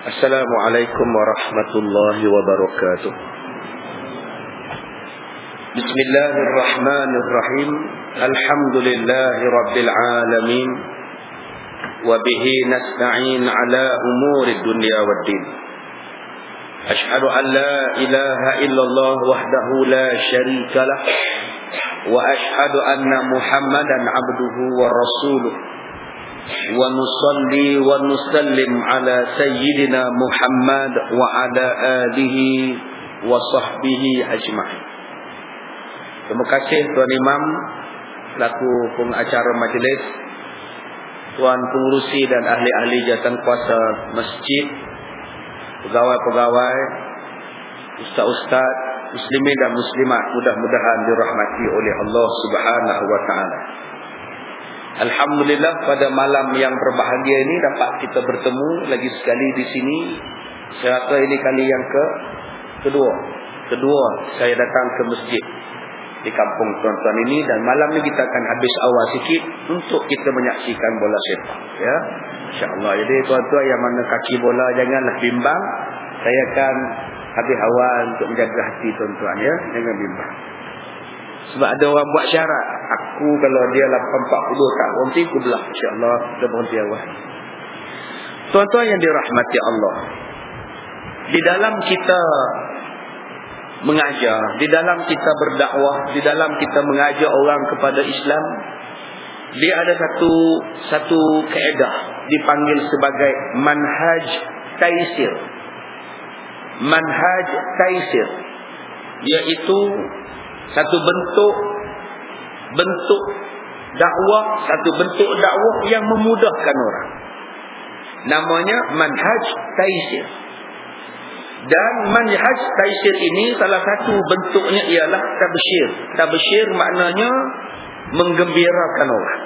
Assalamualaikum warahmatullahi wabarakatuh. Bismillahirrahmanirrahim. Alhamdulillahi rabbil alamin. Wa bihi nasta'in ala umuri dunya waddin. Ashhadu an la ilaha illallah wahdahu la syarika lah. Wa ashhadu anna Muhammadan abduhu wa rasuluh. Wa nusalli wa nusallim ala sayyidina Muhammad wa ala alihi wa sahbihi ajma'in. Terima kasih Tuan Imam selaku pengacara majlis, Tuan pengurusi dan ahli-ahli jawatan kuasa masjid, pegawai-pegawai, ustaz-ustaz, muslimin dan muslimat, mudah-mudahan dirahmati oleh Allah Subhanahu wa taala. Alhamdulillah, pada malam yang berbahagia ini dapat kita bertemu lagi sekali di sini. Saya rasa ini kali yang kedua saya datang ke masjid di kampung tuan-tuan ini, dan malam ni kita akan habis awal sikit untuk kita menyaksikan bola sepak, ya, insya-Allah. Jadi tuan-tuan yang mana kaki bola janganlah bimbang. Saya akan habis awal untuk menjaga hati tuan-tuan, ya, jangan bimbang. Sebab ada orang buat syarat, aku kalau dia 8.40 tak berhenti, aku belah, insya-Allah kita berhenti awal. Tuan-tuan yang dirahmati Allah, di dalam kita mengajar, di dalam kita berdakwah, di dalam kita mengajar orang kepada Islam, dia ada satu kaedah dipanggil sebagai manhaj taisir. Manhaj taisir, iaitu satu bentuk dakwah, satu bentuk dakwah yang memudahkan orang. Namanya manhaj taisir. Dan manhaj taisir ini salah satu bentuknya ialah tabsyir. Tabsyir maknanya menggembirakan orang.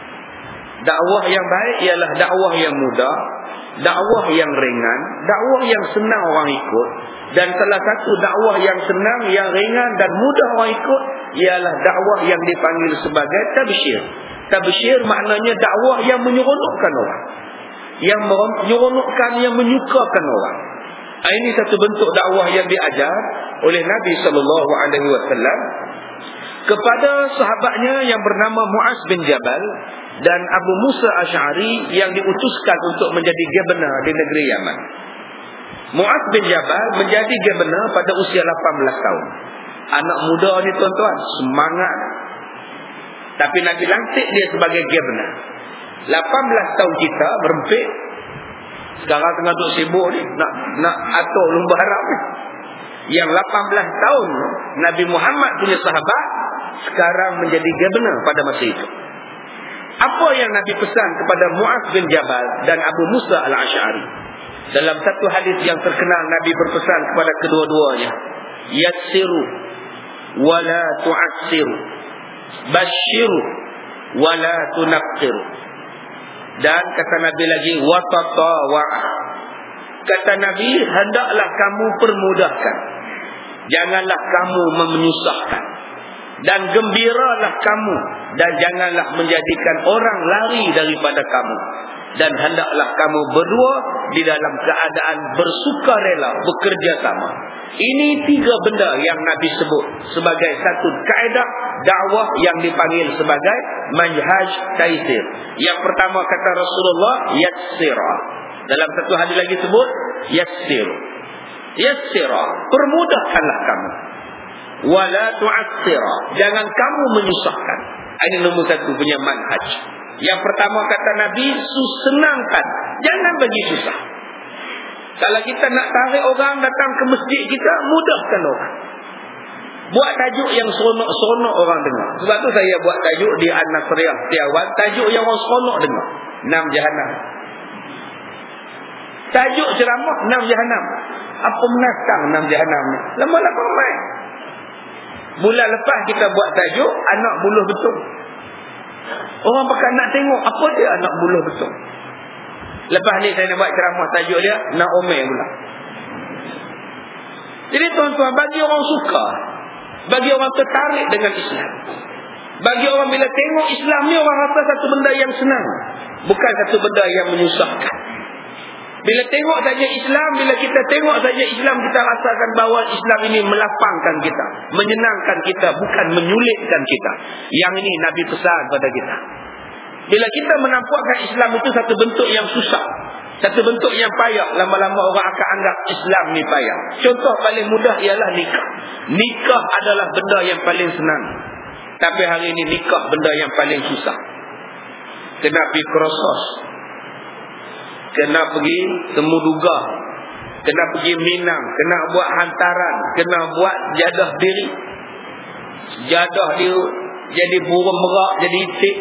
Dakwah yang baik ialah dakwah yang mudah, dakwah yang ringan, dakwah yang senang orang ikut. Dan salah satu dakwah yang senang, yang ringan dan mudah orang ikut ialah dakwah yang dipanggil sebagai tabsyir. Tabsyir maknanya dakwah yang menyeronokkan orang, yang menyeronokkan, yang menyukakan orang. Ini satu bentuk dakwah yang diajar oleh Nabi SAW kepada sahabatnya yang bernama Muaz bin Jabal dan Abu Musa Asy'ari yang diutuskan untuk menjadi governor di negeri Yaman. Muaz bin Jabal menjadi governor pada usia 18 tahun. Anak muda ni tuan-tuan, semangat. Tapi Nabi lantik dia sebagai governor. 18 tahun kita berempit. Sekarang tengah duduk sibuk ni nak atur lumba harap ni. Yang 18 tahun Nabi Muhammad punya sahabat sekarang menjadi governor pada masa itu. Apa yang Nabi pesan kepada Muaz bin Jabal dan Abu Musa al-Asy'ari? Dalam satu hadis yang terkenal, Nabi berpesan kepada kedua-duanya, yassiru wa la tu'assiru, basyiru wa la tunaffiru. Dan kata Nabi lagi, watatawa'ah. Kata Nabi, hendaklah kamu permudahkan, janganlah kamu menyusahkan. Dan gembiralah kamu, dan janganlah menjadikan orang lari daripada kamu. Dan hendaklah kamu berdua di dalam keadaan bersukarela, bekerja sama. Ini 3 benda yang Nabi sebut sebagai satu kaedah dakwah yang dipanggil sebagai manhaj taisir. Yang pertama kata Rasulullah, yassira. Dalam satu hadis lagi sebut yassiru. Yassira, permudahkanlah kamu. Wala tu'assira, jangan kamu menyusahkan. Ini nombor 1 punya manhaj. Yang pertama kata Nabi, senangkan, jangan bagi susah. Kalau kita nak tarik orang datang ke masjid kita, mudahkan orang. Buat tajuk yang seronok-seronok orang dengar. Sebab tu saya buat tajuk di An-Nasriyah Setiawan, tajuk yang orang seronok dengar, 6 jahanam. Tajuk ceramah 6 jahanam. Apa menantang 6 jahanam ni? Lama-lama ramai. Bulan lepas kita buat tajuk anak buluh betul. Orang pakai nak tengok apa dia anak buluh betul. Lepas ni saya nak buat ceramah tajuk dia nak omel pula. Jadi tuan-tuan, bagi orang suka, bagi orang tertarik dengan Islam, bagi orang bila tengok Islam ni, orang rasa satu benda yang senang, bukan satu benda yang menyusahkan. Bila tengok saja Islam, bila kita tengok saja Islam, kita rasakan bahawa Islam ini melapangkan kita, menyenangkan kita, bukan menyulitkan kita. Yang ini Nabi pesan pada kita. Bila kita menampakkan Islam itu satu bentuk yang susah, satu bentuk yang payah, lama-lama orang akan anggap Islam ni payah. Contoh paling mudah ialah nikah. Nikah adalah benda yang paling senang. Tapi hari ini nikah benda yang paling susah. Kena pergi krosos, kena pergi temuduga, kena pergi minang, kena buat hantaran, kena buat jadah diri. Jadah dia jadi burung merak, jadi itik.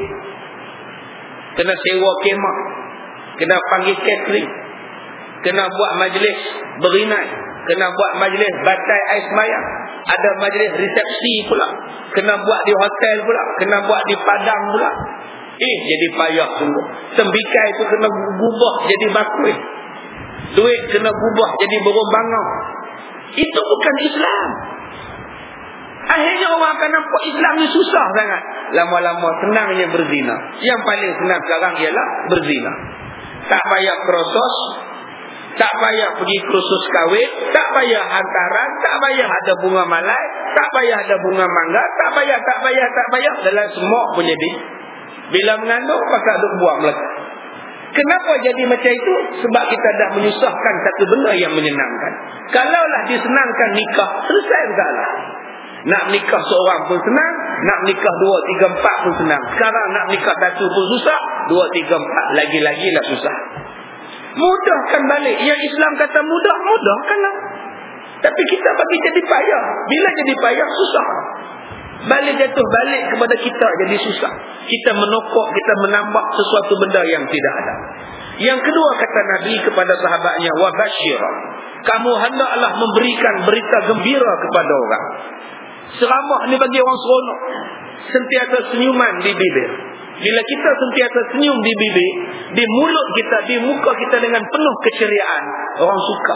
Kena sewa kemah, kena panggil catering, kena buat majlis berinai, kena buat majlis batai ais mayang, ada majlis resepsi pula, kena buat di hotel pula, kena buat di padang pula. Jadi payah sungguh. Tembikai itu kena gubah jadi bakui, duit kena gubah jadi burung bangau. Itu bukan Islam. Akhirnya orang akan nampak Islam ni susah sangat. Lama-lama senangnya berzina. Yang paling senang sekarang ialah berzina. Tak payah krosos, tak payah pergi kursus kahwin, tak payah hantaran, tak payah ada bunga malai, tak payah ada bunga mangga, tak payah. Dalam semua pun jadi. Bila mengandung, maka duk buang melekat. Kenapa jadi macam itu? Sebab kita dah menyusahkan satu benda yang menyenangkan. Kalaulah disenangkan nikah, selesai masalah. Nak nikah seorang pun senang, nak nikah 2, 3, 4 pun senang. Sekarang nak nikah satu pun susah, 2, 3, 4 lagi-lagi lah susah. Mudahkan balik. Yang Islam kata mudah, mudahkanlah. Tapi kita bagi jadi payah. Bila jadi payah, susah. Balik jatuh balik kepada kita jadi susah. Kita menokok, kita menambah sesuatu benda yang tidak ada. Yang kedua kata Nabi kepada sahabatnya, wa basyirah, kamu hendaklah memberikan berita gembira kepada orang. Ceramah ni bagi orang seronok. Sentiasa senyuman di bibir. Bila kita sentiasa senyum di bibir, di mulut kita, di muka kita dengan penuh keceriaan, orang suka.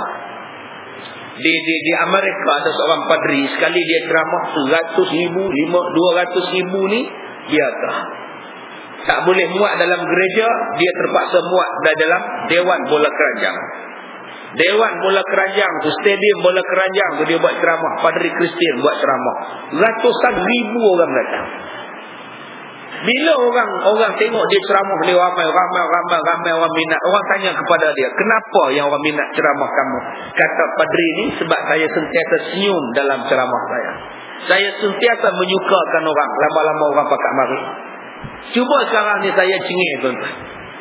Di Amerika ada seorang padri, sekali dia ceramah 100,000, 200,000 ni biasa. Tak boleh muat dalam gereja, dia terpaksa muat dalam dewan bola keranjang. Dewan bola keranjang tu, stadium bola keranjang tu dia buat ceramah. Padri Kristian buat ceramah. Ratusan ribu orang datang. Bila orang tengok dia ceramah ni, ramai orang minat. Orang tanya kepada dia, kenapa yang orang minat ceramah kamu? Kata padri ni, sebab saya sentiasa senyum dalam ceramah saya. Saya sentiasa menyukakan orang. Lama-lama orang pakat mari. Cuba sekarang ni saya cengih tuan-tuan.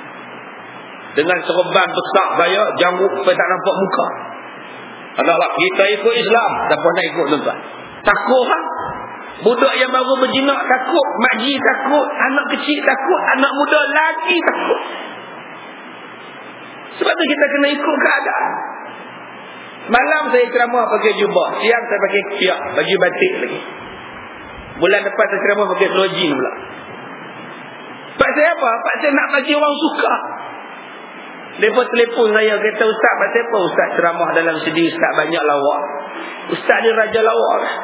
Dengan serban besar saya, janggut sampai tak nampak muka. Adalah kita ikut Islam, siapa nak ikut tuan-tuan? Takut kan? Budak yang baru berjinak takut, makji takut, anak kecil takut, anak muda lagi takut. Sebab tu kita kena ikut keadaan. Malam saya ceramah pakai jubah, siang saya pakai kiak, baju batik lagi. Bulan depan saya ceramah pakai selojin pula. Pak saya apa? Pak saya nak bagi orang suka. Mereka telefon saya, kata, ustaz, pasal apa ustaz ceramah dalam sedi, ustaz banyak lawak. Ustaz ni raja lawak lah.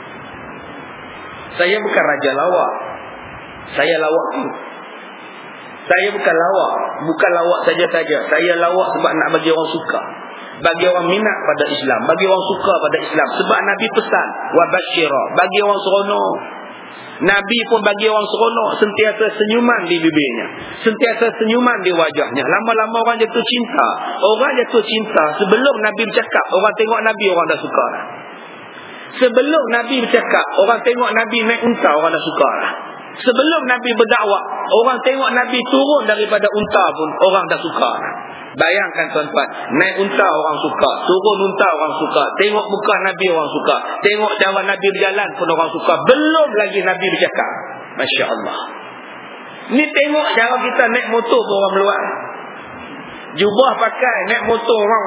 Saya bukan raja lawak. Saya lawak tu. Saya bukan lawak. Bukan lawak saja-saja. Saya lawak sebab nak bagi orang suka. Bagi orang minat pada Islam. Bagi orang suka pada Islam. Sebab Nabi pesan, wa basyirah, bagi orang seronok. Nabi pun bagi orang seronok, sentiasa senyuman di bibirnya, sentiasa senyuman di wajahnya. Lama-lama orang jatuh cinta. Orang jatuh cinta sebelum Nabi bercakap, orang tengok Nabi, orang dah suka lah. Sebelum Nabi bercakap, orang tengok Nabi naik unta, orang dah suka lah. Sebelum Nabi berdakwah, orang tengok Nabi turun daripada unta pun, orang dah suka lah. Bayangkan tuan-tuan, naik unta orang suka, turun unta orang suka, tengok muka Nabi orang suka, tengok cara Nabi berjalan pun orang suka. Belum lagi Nabi bercakap. Masya Allah. Ni tengok cara kita naik motor pun orang meluat. Jubah pakai, naik motor orang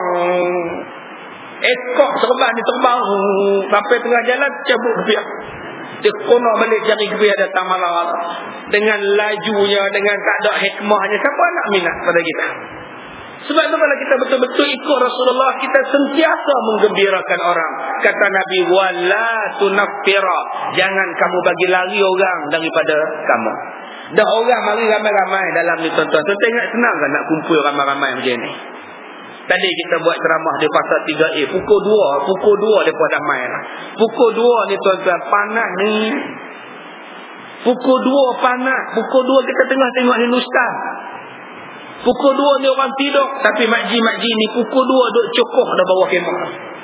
ekor serban ni terbang sampai tengah jalan, cabut kebiak. Dia kono balik jari kebiak datang malam dengan lajunya, dengan tak ada hikmahnya. Siapa nak minat pada kita? Sebab itu kalau kita betul-betul ikut Rasulullah, kita sentiasa menggembirakan orang. Kata Nabi, wala tunaffira, jangan kamu bagi lari orang daripada kamu. Dah orang mari ramai-ramai dalam ni tuan-tuan. Tuan-tuan ingat senang kan nak kumpul ramai-ramai macam ni? Tadi kita buat ceramah di pasal 3A. Pukul 2 mereka dah main lah. Pukul 2 ni tuan-tuan, panas ni. Pukul 2 panas. Pukul 2 kita tengah tengok Hindustan. Pukul 2 ni orang tidur. Tapi makji-makji ni pukul 2 duk cokoh dah bawah kemah.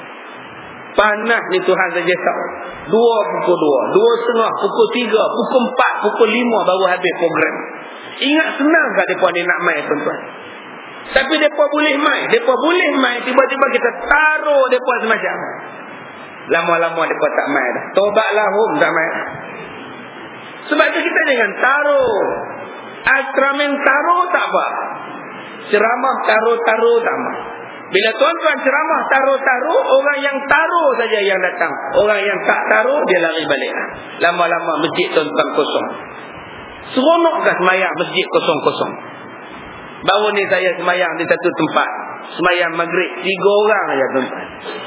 Panas ni Tuhan saja tahu. 2 pukul 2, 2.30, pukul 3, pukul 4, pukul 5 baru habis program. Ingat senang ke mereka ni nak main tuan-tuan? Tapi mereka boleh main. Mereka boleh main. Tiba-tiba kita taruh mereka semacam. Lama-lama mereka tak main dah. Tobatlah hum tak main. Sebab tu kita jangan taruh. Akramen taruh tak apa. Ceramah taruh-taruh tak apa. Bila tuan-tuan ceramah taruh-taruh, orang yang taruh saja yang datang. Orang yang tak taruh, dia lari balik. Lama-lama masjid tuan-tuan kosong. Seronokkah semayang masjid kosong-kosong? Baru ni saya semayang di satu tempat. Semayang maghrib. 3 orang saja tuan-tuan.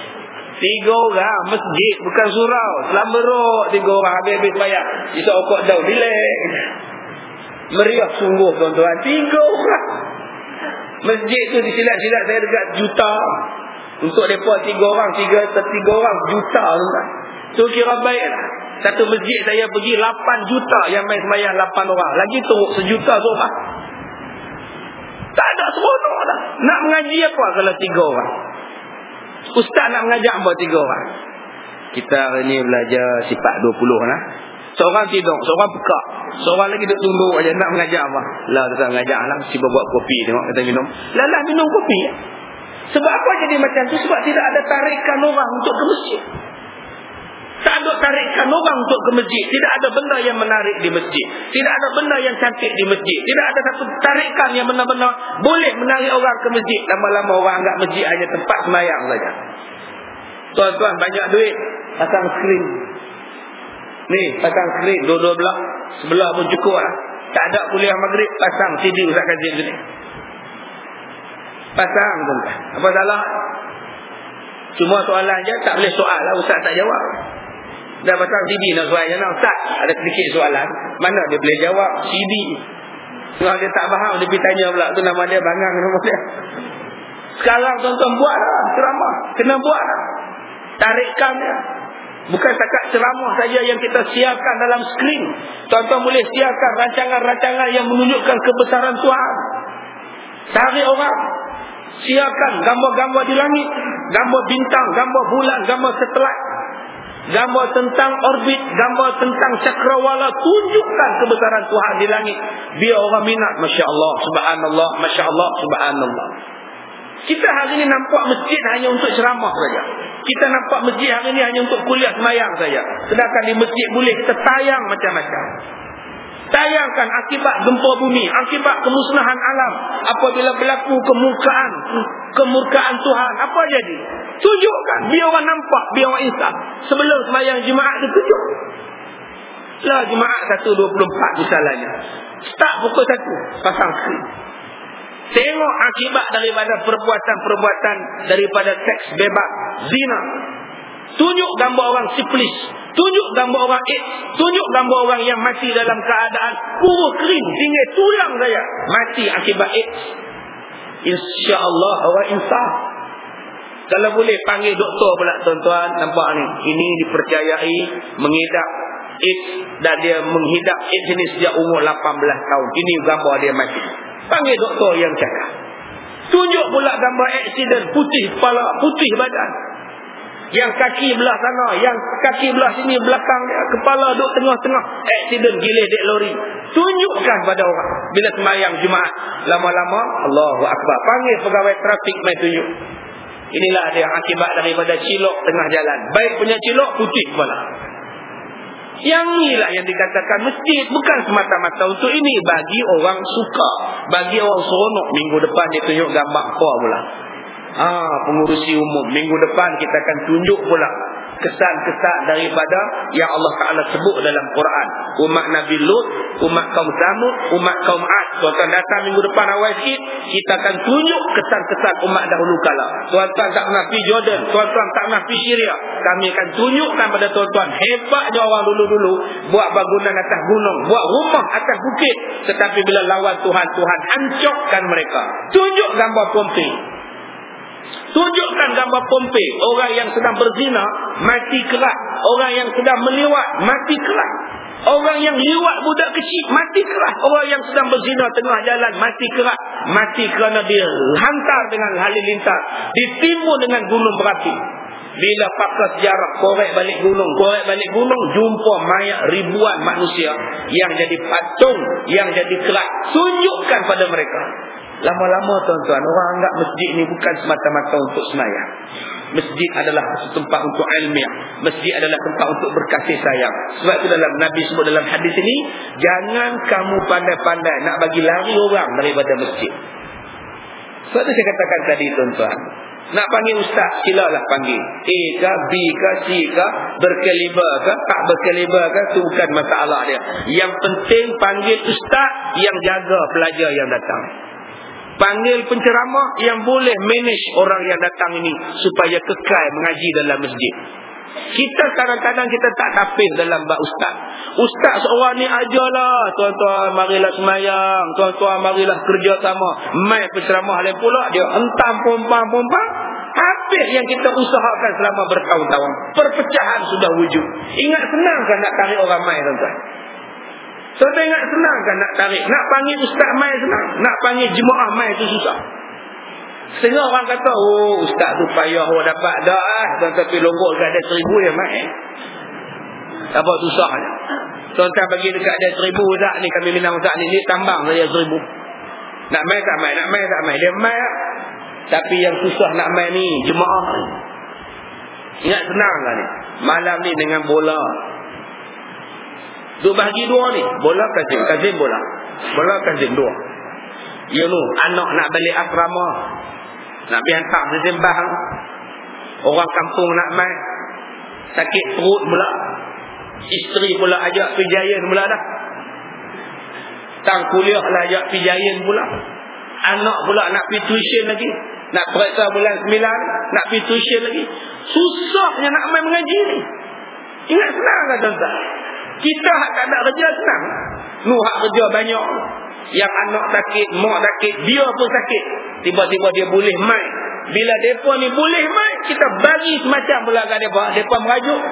3 orang. Masjid bukan surau. Selamberok 3 orang. Habis-habis semayang. Isok okok jauh. Bilik. Meriah sungguh tuan-tuan. 3 orang. Masjid tu disilat-silat saya dekat juta. Untuk mereka 3 orang. 3 orang juta tuan-tuan. Tu kira baik lah. Satu masjid saya pergi 8 juta. Yang main semayang 8 orang. Lagi teruk 1 juta seorang. Tak ada seronok dah. Nak mengaji apa kalau 3 orang? Ustaz nak mengajar apa 3 orang? Kita hari ni belajar sifat 20 lah. Seorang tidur, seorang pekak. Seorang lagi duduk tunduk aja nak mengajar apa? Lah kita mengajar lah. Siapa buat kopi tengok kita minum. Lah minum kopi. Sebab apa jadi macam tu? Sebab tidak ada tarikan orang untuk ke masjid. Tak ada tarikan orang untuk ke masjid. Tidak ada benda yang menarik di masjid. Tidak ada benda yang cantik di masjid. Tidak ada satu tarikan yang benar-benar boleh menarik orang ke masjid. Lama-lama orang anggap masjid hanya tempat semayang saja. Tuan-tuan banyak duit, pasang skrin. Ni pasang skrin dua-dua belah. Sebelah pun cukup lah. Tak ada kuliah maghrib, pasang CD Ustaz Kazim sini. Pasang tuan-tuan. Apa salah? Cuma soalan je tak boleh soal lah. Ustaz tak jawab. Dah pasang CD nak soal je nak. Ustaz ada sedikit soalan. Mana dia boleh jawab? CD. Kalau dia tak faham dia pergi tanya pula. Tu nama dia Bangang nama dia. Sekarang tuan-tuan buat lah ceramah. Kena buat lah. Tarikan dia. Bukan setakat ceramah saja yang kita siarkan dalam skrin. Tuan-tuan boleh siarkan rancangan-rancangan yang menunjukkan kebesaran Tuhan. Tarik orang. Siarkan gambar-gambar di langit. Gambar bintang, gambar bulan, gambar satelit. Gambar tentang orbit, gambar tentang cakrawala. Tunjukkan kebesaran Tuhan di langit. Biar orang minat. Masya Allah, subhanallah, Masya Allah, subhanallah. Kita hari ini nampak masjid hanya untuk ceramah saja. Kita nampak masjid hari ini hanya untuk kuliah semayang saja. Sedangkan di masjid boleh kita tayang macam-macam. Tayangkan akibat gempa bumi, akibat kemusnahan alam. Apabila berlaku kemurkaan Tuhan, apa jadi? Tunjukkan, biar orang nampak, biar orang insaf. Sebelum semayang jemaah ditunjuk. Lah jemaah 1.24 misalnya. Start pukul 1, pasang skrin. Tengok akibat daripada perbuatan-perbuatan daripada seks bebas, zina. Tunjuk gambar orang siflis. Tunjuk gambar orang AIDS. Tunjuk gambar orang yang mati dalam keadaan kurus kering, tinggal tulang saya. Mati akibat AIDS. InsyaAllah orang insaf. Kalau boleh panggil doktor pula tuan-tuan. Nampak ni. Ini dipercayai mengidap AIDS. Dan dia menghidap AIDS ini sejak umur 18 tahun. Ini gambar dia mati. Panggil doktor yang cakap. Tunjuk pula gambar aksiden. Putih kepala, putih badan. Yang kaki belah sana, yang kaki belah sini, belakang kepala duduk tengah-tengah. Aksiden gilih dek lori. Tunjukkan pada orang. Bila sembahyang Jumaat, lama-lama Allahu Akbar. Panggil pegawai trafik mai tunjuk. Inilah dia akibat daripada cilok tengah jalan. Baik punya cilok, putih kepala. Yang inilah yang dikatakan masjid. Bukan semata-mata untuk ini. Bagi orang suka, bagi orang seronok. Minggu depan dia tunjuk gambar apa pula. Pengurusi umum. Minggu depan kita akan tunjuk pula kesan-kesan daripada yang Allah Ta'ala sebut dalam Quran. Umat Nabi Lut, umat kaum Samud, umat kaum Ad. Tuan-tuan datang minggu depan awal sikit, kita akan tunjuk kesan-kesan umat dahulu kala. Tuan-tuan tak pernah pergi Jordan, tuan-tuan tak pernah pergi Syria, kami akan tunjukkan pada tuan-tuan hebatnya orang dulu-dulu buat bangunan atas gunung, buat rumah atas bukit. Tetapi bila lawan Tuhan, Tuhan hancurkan mereka. Tunjuk gambar Pompeii. Tunjukkan gambar Pompei, orang yang sedang berzina mati kerat, orang yang sedang meliwat mati kerat, orang yang liwat budak kecil mati kerat, orang yang sedang berzina tengah jalan mati kerat, mati kerana dia hantar dengan halilintar, ditimbun dengan gunung berapi. Bila pakar sejarah korek balik gunung, jumpa mayat ribuan manusia yang jadi patung, yang jadi kerat. Tunjukkan pada mereka. Lama-lama tuan-tuan, orang anggap masjid ni bukan semata-mata untuk sembahyang. Masjid adalah tempat untuk ilmiah. Masjid adalah tempat untuk berkasih sayang. Sebab itu dalam Nabi sebut dalam hadis ini, jangan kamu pandai-pandai nak bagi lari orang daripada masjid. Sebab itu saya katakan tadi tuan-tuan, nak panggil ustaz, silalah panggil. A ke, B ke, C ke, berkaliber ke, tak berkaliber ke, itu bukan masalah dia. Yang penting panggil ustaz yang jaga pelajar yang datang. Panggil penceramah yang boleh manage orang yang datang ini supaya kekal mengaji dalam masjid. Kita kadang-kadang kita tak tapis dalam bab ustaz. Ustaz seorang ni ajarlah, tuan-tuan marilah semayang, tuan-tuan marilah kerja sama. Mai penceramah lain pula dia hentam pompang-pompang. Habis yang kita usahakan selama bertahun-tahun. Perpecahan sudah wujud. Ingat senang kan nak tarik orang mai, tuan-tuan? Tuan-tuan ingat senang kan nak tarik? Nak panggil ustaz mai senang, nak panggil jemaah mai tu susah. Setengah orang kata, oh ustaz tu payah dapat dah, tuan-tuan pergi longgok dekat ada 1,000 dia mai. Apa susahnya? Tuan-tuan bagi dekat ada 1,000 ustaz ni, kami minang ustaz ni, dia tambang saja 1,000. Nak mai tak mai, nak mai tak mai, dia mai lah. Tapi yang susah nak mai ni jemaah. Ingat senang lah ni. Malam ni dengan bola. Duk bahagi dua ni, bola kazim bola. Bola kazim dua. Ya nu, anak nak balik asrama, nak pergi hantar sembang. Orang kampung nak mai, sakit perut pula. Isteri pula ajak pergi Giant pula dah. Tang kuliah lah ajak pergi Giant pula. Anak pula nak pergi tuition lagi. Nak periksa bulan 9, nak pergi tuition lagi. Susahnya nak mai mengaji ni. Ingat senang kan tuan-tuan? Kita hak tak ada kerja senang. Nu hak kerja banyak. Yang anak sakit, mak sakit, dia pun sakit. Tiba-tiba dia boleh mai. Bila mereka ni boleh mai, kita bagi semacam pula kat mereka. Mereka merajuk,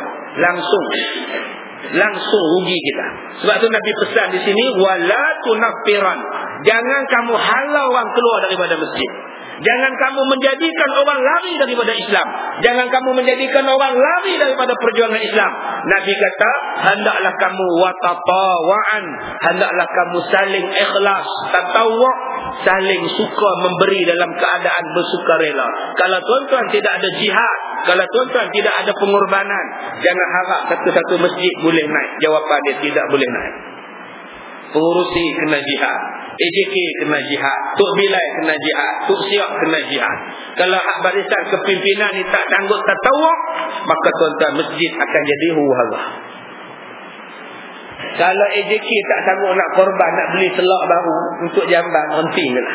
langsung rugi kita. Sebab tu Nabi pesan di sini, wala tunaffiran. Jangan kamu halau orang keluar daripada masjid. Jangan kamu menjadikan orang lari daripada Islam. Jangan kamu menjadikan orang lari daripada perjuangan Islam. Nabi kata, hendaklah kamu watatawa'an. Hendaklah kamu saling ikhlas, tatawwa', saling suka memberi dalam keadaan bersukarela. Kalau tuan-tuan tidak ada jihad, kalau tuan-tuan tidak ada pengorbanan, jangan harap satu-satu masjid boleh naik. Jawapan dia tidak boleh naik. Pengurusi kena jihad, AJK kena jihad, Tok Bilai kena jihad, Tok Siak kena jihad. Kalau hak barisan kepimpinan ni tak sanggup tatawak, maka tuan-tuan masjid akan jadi huru-hara. Kalau AJK tak sanggup nak korban, nak beli selak baru untuk jamban, renting je lah.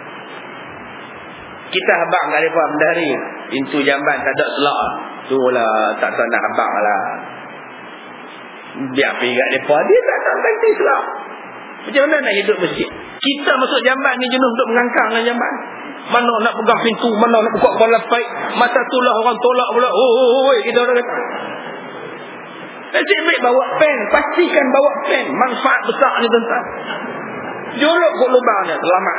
Kita habang kat mereka mendari, pintu jamban tak ada selak, tu lah tak tahu nak habang lah. Biar pergi kat mereka, dia tak tahu ganti selak. Macam mana nak hidup masjid? Kita masuk jamban ni jenuh untuk mengangkang dengan jamban. Mana nak pegang pintu, mana nak buka kepala paik. Masa tu lah orang tolak pula. Kita orang kata. Nasib baik bawa pen. Pastikan bawa pen. Manfaat besar ni tuan-tuan. Jolok kot lubang dia. Selamat.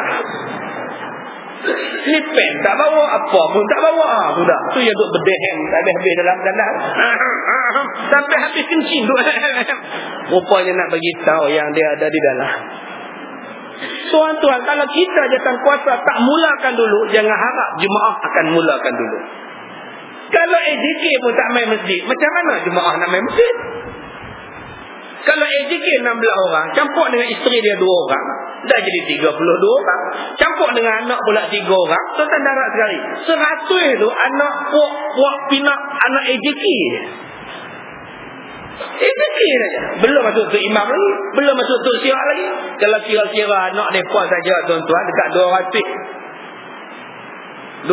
Ni pen tak bawa, apa pun tak bawa. Sudah. Tu yang duk berdehem. Habis-habis dalam dandang. Sampai habis kencing. Rupanya nak bagi tahu yang dia ada di dalam. Tuan-tuan, kalau kita jatuh kuasa tak mulakan dulu, jangan harap jemaah akan mulakan dulu. Kalau AJK pun tak main masjid, macam mana jemaah nak main masjid? Kalau AJK 16 orang, campur dengan isteri dia 2 orang, dah jadi 32 orang. Campur dengan anak pula 3 orang, tuan-tuan darat sekali. 100 tu anak puak pinak anak AJK. AJK saja. Belum masuk tu imam lagi, belum masuk tu sirak lagi. Kalau kira-kira anak mereka saja tuan-tuan dekat 200.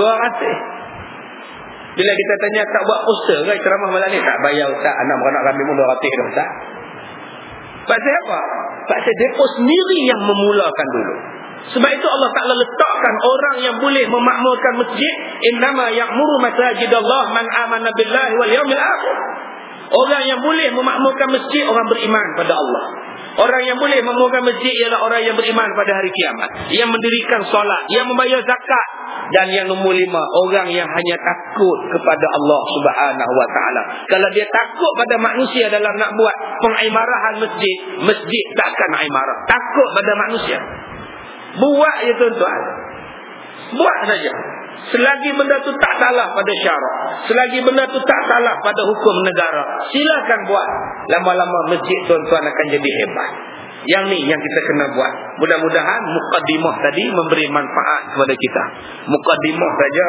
Bila kita tanya tak buat poster ke ceramah malam ni, tak bayar ustaz, anak beranak kami pun 200 dah ustaz. Pasal apa? Pasal mereka sendiri yang memulakan dulu. Sebab itu Allah Ta'ala letakkan orang yang boleh memakmurkan masjid, innama ya'muru masajidallah man amana billahi wal yawmil akhir. Orang yang boleh memakmurkan masjid, orang beriman pada Allah. Orang yang boleh memakmurkan masjid ialah orang yang beriman pada hari kiamat, yang mendirikan solat, yang membayar zakat. Dan yang nombor 5, orang yang hanya takut kepada Allah Subhanahu wa ta'ala. Kalau dia takut pada manusia dalam nak buat pengimarahan masjid, masjid takkan imarah. Takut pada manusia. Buat je tuan-tuan. Buat saja. Selagi benda tu tak salah pada syarak, selagi benda tu tak salah pada hukum negara, silakan buat. Lama-lama masjid tuan-tuan akan jadi hebat. Yang ni yang kita kena buat. Mudah-mudahan mukaddimah tadi memberi manfaat kepada kita. Mukaddimah saja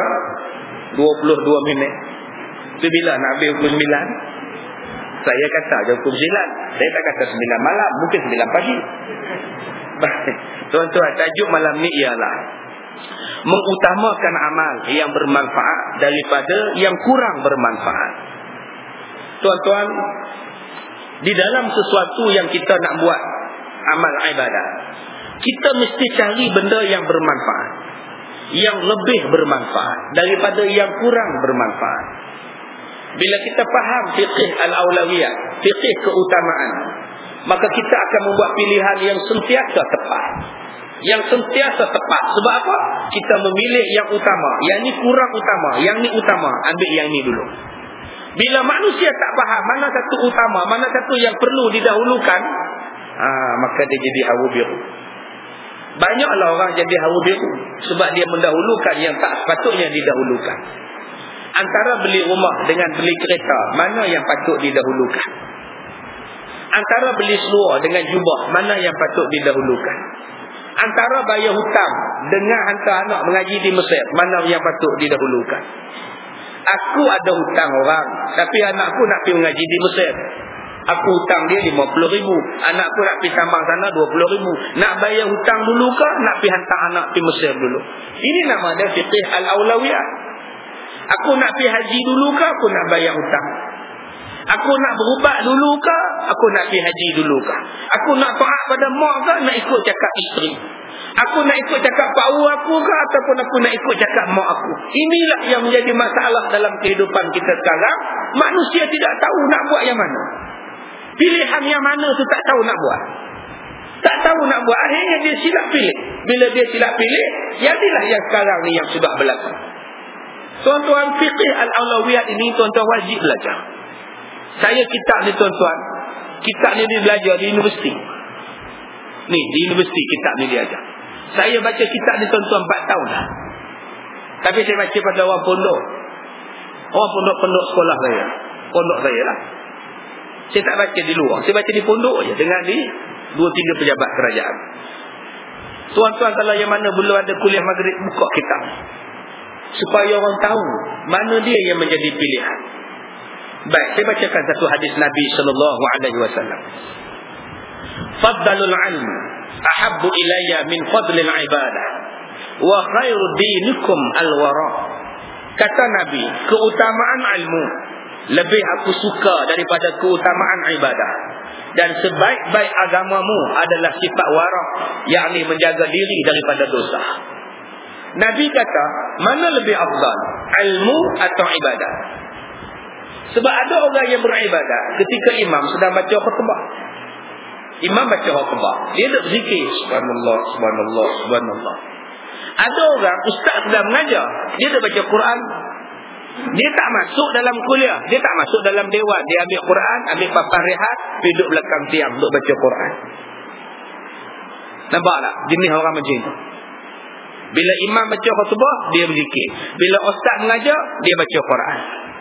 22 minit. Itu bila nak habis hukum 9? Saya kata je hukum 9. Saya tak kata 9 malam, mungkin 9 pagi. Tuan-tuan, tajuk malam ni ialah mengutamakan amal yang bermanfaat daripada yang kurang bermanfaat. Tuan-tuan, di dalam sesuatu yang kita nak buat amal ibadah, kita mesti cari benda yang bermanfaat, yang lebih bermanfaat daripada yang kurang bermanfaat. Bila kita faham fiqh al-awlawiyah, fiqh keutamaan, maka kita akan membuat pilihan yang sentiasa tepat. Yang sentiasa tepat. Sebab apa? Kita memilih yang utama. Yang ni kurang utama, yang ni utama, ambil yang ni dulu. Bila manusia tak faham mana satu utama, mana satu yang perlu didahulukan, maka dia jadi hawa biru. Banyaklah orang jadi hawa biru sebab dia mendahulukan yang tak sepatutnya didahulukan. Antara beli rumah dengan beli kereta, mana yang patut didahulukan? Antara beli seluar dengan jubah, mana yang patut didahulukan? Antara bayar hutang dengan hantar anak mengaji di Mesir, mana yang patut didahulukan? Aku ada hutang orang, tapi anakku nak pergi mengaji di Mesir. Aku hutang dia 50,000. Anakku nak pergi tambang sana 20,000. Nak bayar hutang dulu ke nak pergi hantar anak pergi Mesir dulu? Ini nama dia fiqh al-awlawiyah. Aku nak pergi haji dulu ke aku nak bayar hutang? Aku nak berubat dulu ke aku nak pergi haji dulu ke? Aku nak taat pada mak ke nak ikut cakap isteri? Aku nak ikut cakap pak aku ke ataupun aku nak ikut cakap mak aku? Inilah yang menjadi masalah dalam kehidupan kita sekarang. Manusia tidak tahu nak buat yang mana. Pilihan yang mana tu tak tahu nak buat. Tak tahu nak buat. Akhirnya dia silap pilih. Bila dia silap pilih, jadilah yang sekarang ni yang sudah berlaku. Tuan-tuan, fiqh al-awlawiyat ini tuan-tuan wajib belajar. Saya kitab ni tuan-tuan, kitab ni dia belajar di universiti. Ni, di universiti kitab ni dia ajar. Saya baca kitab ni tuan-tuan 4 tahun dah. Tapi saya baca pada orang pondok. Orang pondok sekolah saya. Pondok saya lah. Saya tak baca di luar. Saya baca di pondok je. Dengan di 2-3 pejabat kerajaan. Tuan-tuan, kalau yang mana belum ada kuliah maghrib, buka kitab. Supaya orang tahu mana dia yang menjadi pilihan. Baik, saya bacakan satu hadis Nabi SAW. Faddalul ilm ahabbu ilayya min fadlil ibadah wa khairu dinikum al-wara. Kata Nabi, keutamaan ilmu lebih aku suka daripada keutamaan ibadah. Dan sebaik-baik agamamu adalah sifat wara, yakni menjaga diri daripada dosa. Nabi kata, mana lebih afdal, ilmu atau ibadah? Sebab ada orang yang beribadah ketika imam sedang baca khutbah. Imam baca khutbah, dia duk zikir subhanallah, subhanallah, subhanallah. Ada orang ustaz sedang mengajar, dia duk baca Quran. Dia tak masuk dalam kuliah, dia tak masuk dalam dewan, dia ambil Quran, ambil papan rehat, duduk belakang tiang duk baca Quran. Nampak tak jenis orang macam itu? Bila imam baca khutbah, dia berzikir. Bila ustaz mengajar, dia baca Quran.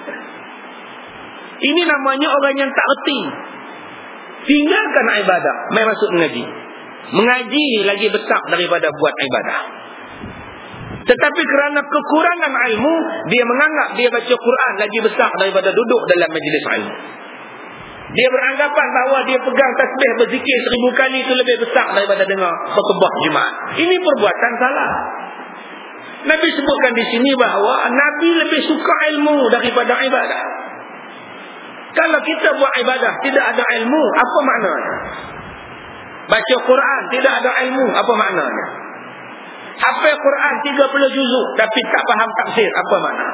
Ini namanya orang yang tak reti. Tinggalkan ibadah, mai masuk mengaji. Mengaji lagi besar daripada buat ibadah. Tetapi kerana kekurangan ilmu, dia menganggap dia baca Quran lagi besar daripada duduk dalam majlis ilmu. Dia beranggapan bahawa dia pegang tasbih berzikir 1000 kali itu lebih besar daripada dengar khutbah Jumaat. Ini perbuatan salah. Nabi sebutkan di sini bahawa Nabi lebih suka ilmu daripada ibadah. Kalau kita buat ibadah tidak ada ilmu, apa maknanya? Baca Quran tidak ada ilmu, apa maknanya? Hafal Quran 30 juzuk tapi tak faham tafsir, apa makna?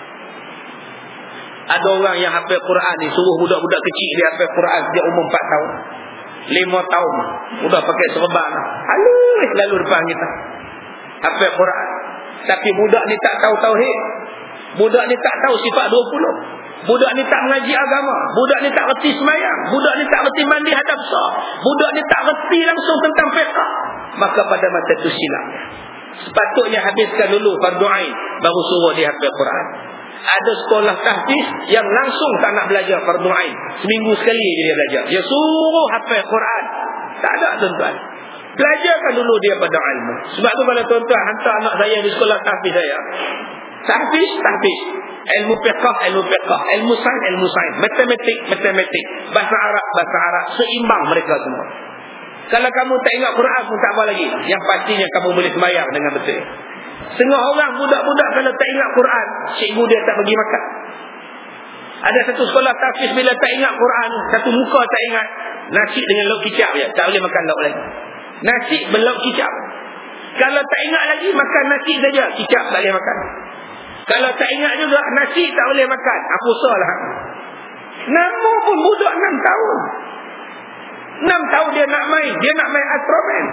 Ada orang yang hafal Quran ni suruh budak-budak kecil dia hafal Quran dia umur 4 tahun. 5 tahun sudah pakai serban. Halus lalu depan kita. Hafal Quran. Tapi budak ni tak tahu tauhid. Budak ni tak tahu sifat 20. Budak ni tak mengaji agama. Budak ni tak reti sembahyang. Budak ni tak reti mandi hadap sah. Budak ni tak reti langsung tentang fiqh. Maka pada masa itu silap. Sepatutnya habiskan dulu fardu ain baru suruh dia hafal Quran. Ada sekolah tahfiz yang langsung tak nak belajar fardu ain. Seminggu sekali dia belajar. Dia suruh hafal Quran. Tak ada tuan-tuan. Belajarkan dulu dia pada ilmu. Sebab tu kalau tuan-tuan hantar anak saya di sekolah tahfiz saya. Tahfiz. Ilmu fiqh, ilmu sains, matematik, bahasa Arab, seimbang mereka semua. Kalau kamu tak ingat Quran pun tak apa lagi. Yang pastinya kamu boleh sembahyang dengan betul. Setengah orang budak-budak kalau tak ingat Quran, cikgu dia tak bagi makan. Ada satu sekolah tahfiz bila tak ingat Quran, satu muka tak ingat, nasi dengan lauk kicap je, tak boleh makan lauk lagi. Nasi berlauk kicap. Kalau tak ingat lagi, makan nasi saja, kicap tak boleh makan. Kalau tak ingat juga, nasi tak boleh makan. Apa salah? Nama pun budak 6 tahun. 6 tahun dia nak main Astroman.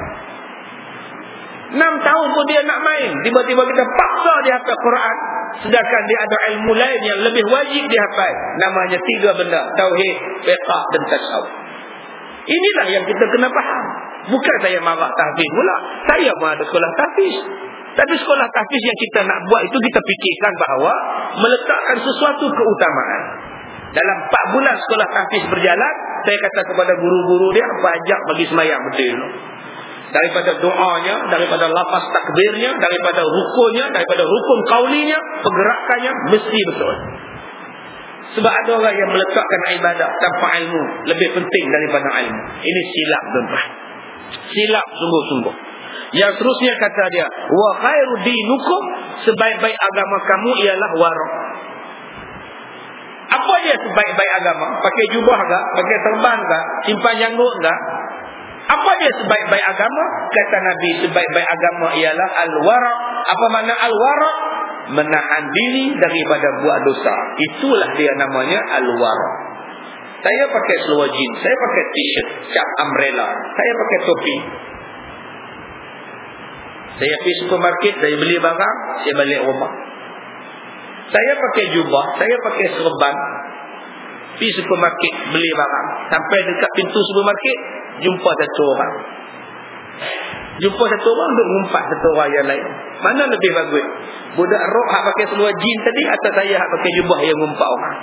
6 tahun pun dia nak main. Tiba-tiba kita paksa dia hafal Quran. Sedangkan dia ada ilmu lain yang lebih wajib dia hafal. Namanya 3 benda. Tauhid, fiqh dan tasawuf. Inilah yang kita kena faham. Bukan saya marah tahfiz pula. Saya pun ada sekolah tahfiz. Tapi sekolah tahfiz yang kita nak buat itu kita fikirkan bahawa meletakkan sesuatu keutamaan. Dalam 4 bulan sekolah tahfiz berjalan, saya kata kepada guru-guru dia, bajak bagi sembahyang betul. Daripada doanya, daripada lafaz takbirnya, daripada rukunnya, daripada rukun qaulinya, pergerakannya mesti betul. Sebab ada orang yang meletakkan ibadah tanpa ilmu lebih penting daripada ilmu. Ini silap tuan-tuan. Silap sungguh-sungguh. Yang terusnya kata dia, wa khairu dinukum, sebaik-baik agama kamu ialah wara'. Apa dia sebaik-baik agama? Pakai jubah tak? Pakai serban tak? Simpan janggut tak? Apa dia sebaik-baik agama? Kata Nabi, sebaik-baik agama ialah al-wara'. Apa makna al-wara'? Menahan diri daripada buat dosa. Itulah dia namanya al-wara'. Saya pakai seluar jeans, saya pakai t-shirt, cap umbrella, saya pakai topi. Saya pergi supermarket, saya beli barang, saya balik rumah. Saya pakai jubah, saya pakai serban, pergi supermarket beli barang. Sampai dekat pintu supermarket, jumpa satu orang. Jumpa satu orang untuk mengumpat satu orang yang lain. Mana lebih bagus? Budak rock hak pakai seluar jeans tadi atau saya hak pakai jubah yang mengumpat orang?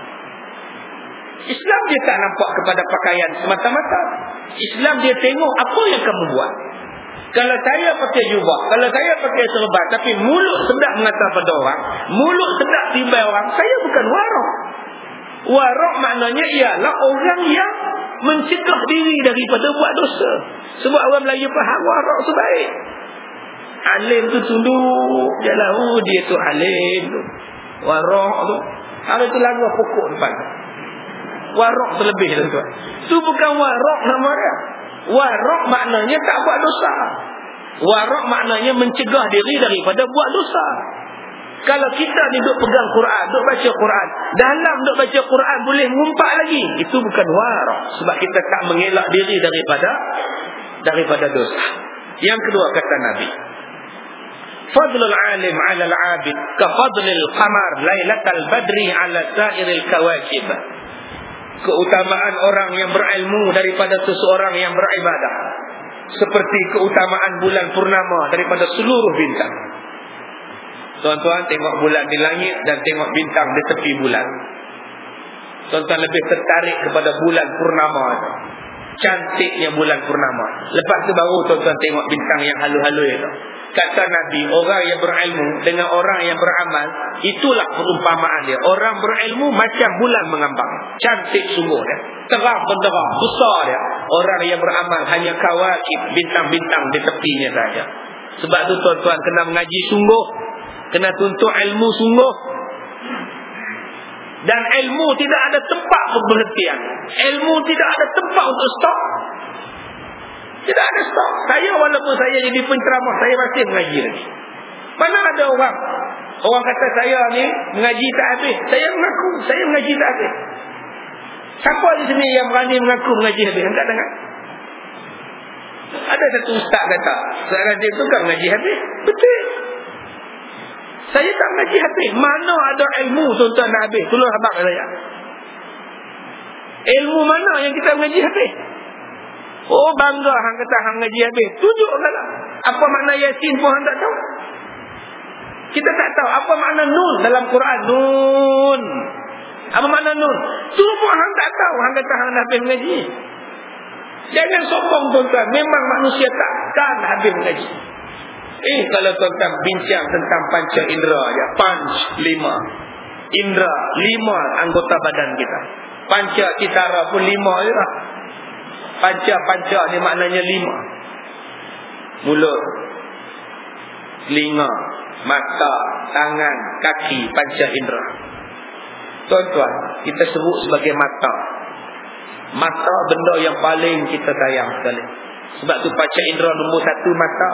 Islam dia tak nampak kepada pakaian semata-mata. Islam dia tengok apa yang kamu buat. Kalau saya pakai jubah, kalau saya pakai serban, tapi mulut sedap mengata pada orang, mulut sedap tibai orang, saya bukan wara'. Wara' maknanya ialah orang yang mencegah diri daripada buat dosa. Sebab orang Melayu faham wara' tu baik. Alim tu tunduk jalan, dia tu alim tu. Wara' tu, kalau tu lagu pokok depan. Wara' terlebih tuan. Tu bukan wara' nama dia. Wara' maknanya tak buat dosa. Wara' maknanya mencegah diri daripada buat dosa. Kalau kita ni duk pegang Quran, duk baca Quran, dalam duk baca Quran boleh ngumpat lagi, itu bukan wara'. Sebab kita tak mengelak diri daripada dosa. Yang kedua kata Nabi, fadlul alim 'ala al-'abid ka fadlil qamar lailatal badri 'ala sa'iril kawakib. Keutamaan orang yang berilmu daripada seseorang yang beribadah seperti keutamaan bulan purnama daripada seluruh bintang. Tuan-tuan tengok bulan di langit dan tengok bintang di tepi bulan. Tuan-tuan lebih tertarik kepada bulan purnama itu. Cantiknya bulan purnama. Lepas tu baru tuan-tuan tengok bintang yang halu-halu itu. Kata Nabi, orang yang berilmu dengan orang yang beramal, itulah perumpamaan dia. Orang berilmu macam bulan mengambang, cantik sungguh dia, terang benderang, besar dia. Orang yang beramal hanya kawakib, bintang-bintang di tepinya saja. Sebab tu tuan-tuan kena mengaji sungguh, kena tuntut ilmu sungguh. Dan ilmu tidak ada tempat berhentian. Ilmu tidak ada tempat untuk stop. Tidak ada stop. Saya walaupun saya jadi penceramah, saya masih mengaji lagi. Mana ada orang kata saya ni mengaji tak habis. Saya mengaku saya mengaji tak habis. Siapa di sini yang berani mengaku mengaji habis? Tak dengar. Ada satu ustaz kata, saya dia tu kan mengaji habis. Betul. Saya tak mengaji habis. Mana ada ilmu tuan-tuan nak habis? Tolong habaq saya. Ilmu mana yang kita mengaji habis? Oh bangga hang kata hang mengaji habis. Tunjukkanlah. Apa makna Yasin pun hang tak tahu. Kita tak tahu apa makna nun dalam Quran. Nun. Apa makna nun? Tu pun hang tak tahu. Hang kata hang dah habis mengaji. Jangan sombong tuan-tuan. Memang manusia takkan habis mengaji. Kalau tuan-tuan bincang tentang panca indera aja. Panch 5. Indera 5 anggota badan kita. Panca citara pun 5 je lah. Panca ni maknanya 5. Mulut, telinga, mata, tangan, kaki, panca indera. Tuan-tuan, kita sebut sebagai mata. Mata benda yang paling kita sayang sekali. Sebab tu panca indera nombor 1 mata.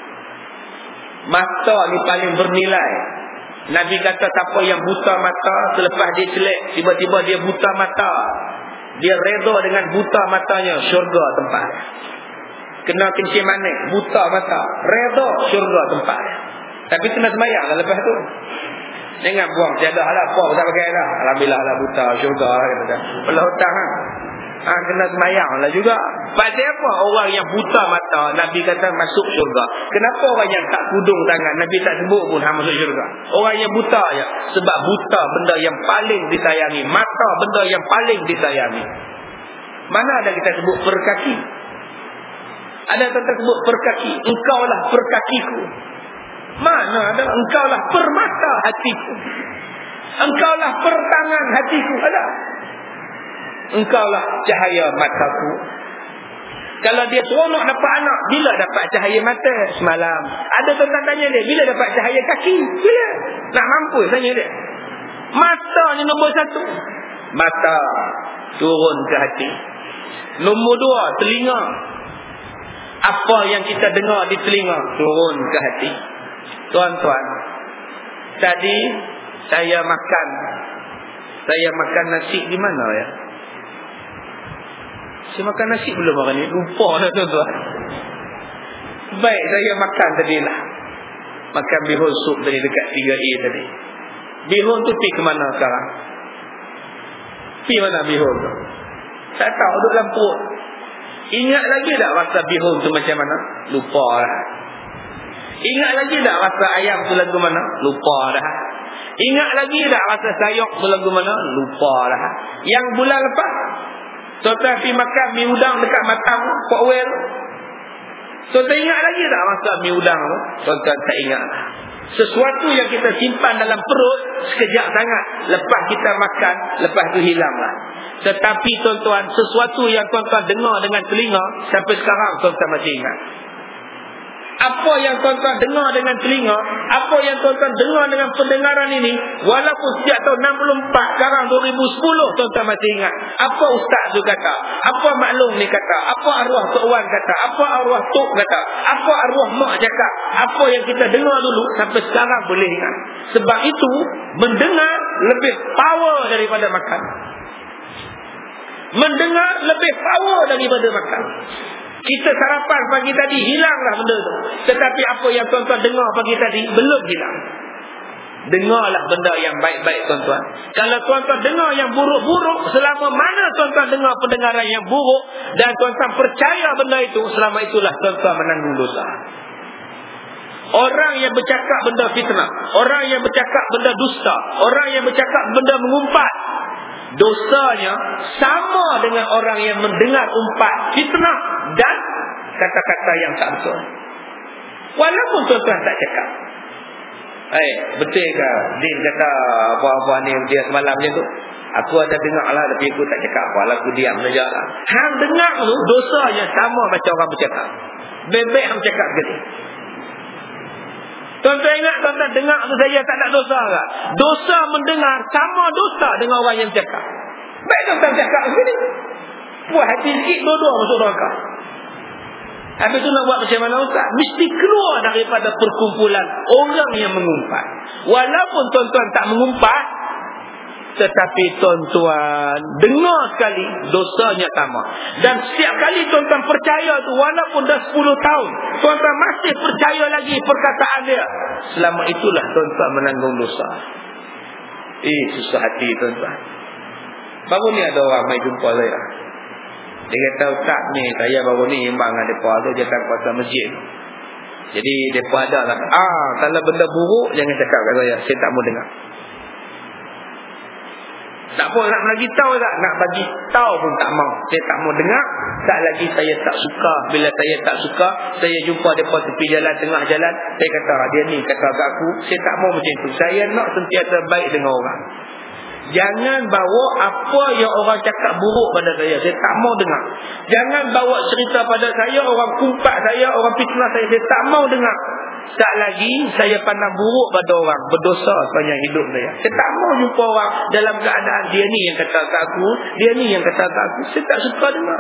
Mata ni paling bernilai. Nabi kata siapa yang buta mata, selepas dia celak, tiba-tiba dia buta mata, dia redha dengan buta matanya, syurga tempat. Kena kencing manis, buta mata, redha, syurga tempat. Tapi kena sembahyang lah lepas tu. Jangan buang tiada lah, apa tak pakai dah. Alhamdulillah lah buta, syurga lah kata. Belah hutang lah. Kena sembahyang lah juga. Pasal apa orang yang buta mata Nabi kata masuk syurga? Kenapa orang yang tak kudung tangan Nabi tak sebut pun hang masuk syurga? Orang yang buta je. Sebab buta benda yang paling disayangi. Mata benda yang paling disayangi. Mana ada kita sebut perkaki? Ada kita sebut perkaki. Engkaulah perkakiku. Mana ada engkaulah permata hatiku. Engkaulah pertangan hatiku. Ada. Engkaulah cahaya mataku. Kalau dia seronok dapat anak, bila dapat cahaya mata? Semalam. Ada tuan-tuan tanya dia, bila dapat cahaya kaki? Bila? Nak mampu tanya dia. Mata ni nombor 1. Mata turun ke hati. Nombor 2, telinga. Apa yang kita dengar di telinga turun ke hati. Tuan-tuan, tadi saya makan nasi di mana ya? Saya makan nasi belum makan ni? Lupa dah tuan-tuan. Baik, saya makan tadi lah. Makan bihun sup tadi dekat 3A tadi. Bihun tu pergi ke mana sekarang? Pergi mana bihun tu? Tak tahu, duduk dalam perut. Ingat lagi tak rasa bihun tu macam mana? Lupa lah. Ingat lagi tak rasa ayam tu lagu mana? Lupa dah. Ingat lagi tak rasa sayur tu lagu mana? Lupa dah. Yang bulan lepas tuan-tuan pergi makan mi udang dekat Matang Port Well. Tuan-tuan ingat lagi tak rasa mi udang tu? Tuan-tuan tak ingat. Sesuatu yang kita simpan dalam perut sekejap sangat, lepas kita makan, lepas tu hilang lah. Tetapi tuan-tuan, sesuatu yang tuan-tuan dengar dengan telinga, sampai sekarang tuan-tuan masih ingat. Apa yang tuan-tuan dengar dengan telinga, apa yang tuan-tuan dengar dengan pendengaran ini, walaupun sejak tahun 64, sekarang 2010, tuan-tuan masih ingat. Apa ustaz tu kata, apa maklum ni kata, apa arwah Tok Wan kata, apa arwah Tok kata, apa arwah mak cakap, apa yang kita dengar dulu, sampai sekarang boleh ingat. Sebab itu, mendengar lebih power daripada makan. Mendengar lebih power daripada makan. Kita sarapan pagi tadi, hilanglah benda tu. Tetapi apa yang tuan-tuan dengar pagi tadi, belum hilang. Dengarlah benda yang baik-baik tuan-tuan. Kalau tuan-tuan dengar yang buruk-buruk, selama mana tuan-tuan dengar pendengaran yang buruk, dan tuan-tuan percaya benda itu, selama itulah tuan-tuan menanggung dosa. Orang yang bercakap benda fitnah, orang yang bercakap benda dusta, orang yang bercakap benda mengumpat, dosanya sama dengan orang yang mendengar umpat fitnah dan kata-kata yang tak betul. Walaupun tuan-tuan tak cakap. Betul ke Din kata apa-apa ni dia semalam macam tu? Aku ada dengar lah, tapi aku tak cakap apa lah, aku diam saja lah. Hang dengar tu dosanya sama macam orang bercakap. Bebek hang cakap gitu. Tuan-tuan ingat, tuan-tuan dengar tu saya tak ada dosa ke? Dosa mendengar sama dosa dengan orang yang cakap. Baik tuan-tuan cakap sini, puas hati sikit, dua-dua masuk neraka. Habis tu nak buat macam mana Ustaz? Mesti keluar daripada perkumpulan orang yang mengumpat. Walaupun tuan-tuan tak mengumpat, tetapi tuan-tuan dengar sekali, dosanya sama. Dan setiap kali tuan-tuan percaya tu, walaupun dah 10 tahun, tuan-tuan masih percaya lagi perkataan dia, selama itulah tuan-tuan menanggung dosa. Susah hati tuan-tuan. Baru ni ada orang mai jumpa saya. Dia kata, Ustaz ni, saya baru ni imbang dengan mereka tu, dia tak kuasa masjid. Jadi mereka ada lah, kalau benda buruk jangan cakap kat saya tak mau dengar. Tak apa nak bagi tahu tak? Nak bagi tahu pun tak mau. Saya tak mau dengar. Tak lagi saya tak suka. Bila saya tak suka, saya jumpa depa tepi jalan, tengah jalan, saya kata dia ni kata kat aku, saya tak mau macam tu. Saya nak sentiasa baik dengan orang. Jangan bawa apa yang orang cakap buruk pada saya tak mau dengar. Jangan bawa cerita pada saya, orang kumpat saya, orang fitnah saya tak mau dengar. Tak lagi saya pandang buruk pada orang, berdosa sepanjang hidup saya. Saya tak mau jumpa orang dalam keadaan dia ni yang kata kat aku, dia ni yang kata kat aku. Saya tak suka dengar.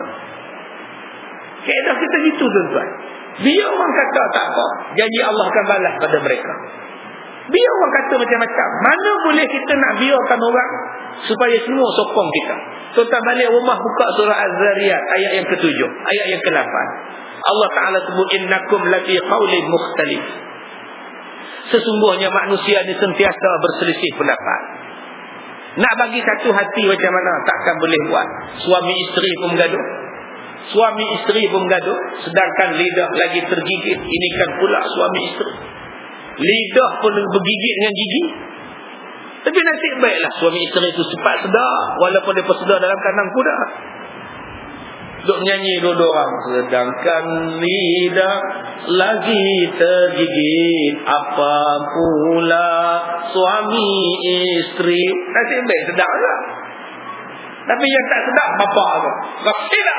Kaedah kita gitu tuan-tuan. Biar orang kata tak apa, janji Allah akan balas pada mereka. Biar orang kata macam-macam. Mana boleh kita nak biarkan orang supaya semua sokong kita. Tuan-tuan balik rumah, buka surah Az-Zariyat ayat yang ke-7, ayat yang ke-8. Allah Ta'ala sebut, innakum lafi qaulin mukhtalif. Sesungguhnya manusia ni sentiasa berselisih pendapat. Nak bagi satu hati macam mana, takkan boleh buat. Suami isteri pun gaduh. Suami isteri pun gaduh, sedangkan lidah lagi tergigit. Ini kan pula suami isteri. Lidah pun bergigit dengan gigi. Tapi nasib baiklah suami isteri itu cepat sedar, walaupun dia sedar dalam kandang kuda. Duk nyanyi dua-dua orang, sedangkan lidah lagi tergigit, apa pula suami isteri. Nasib baik sedar lah. Tapi yang tak sedar bapa tu. Gafsilah.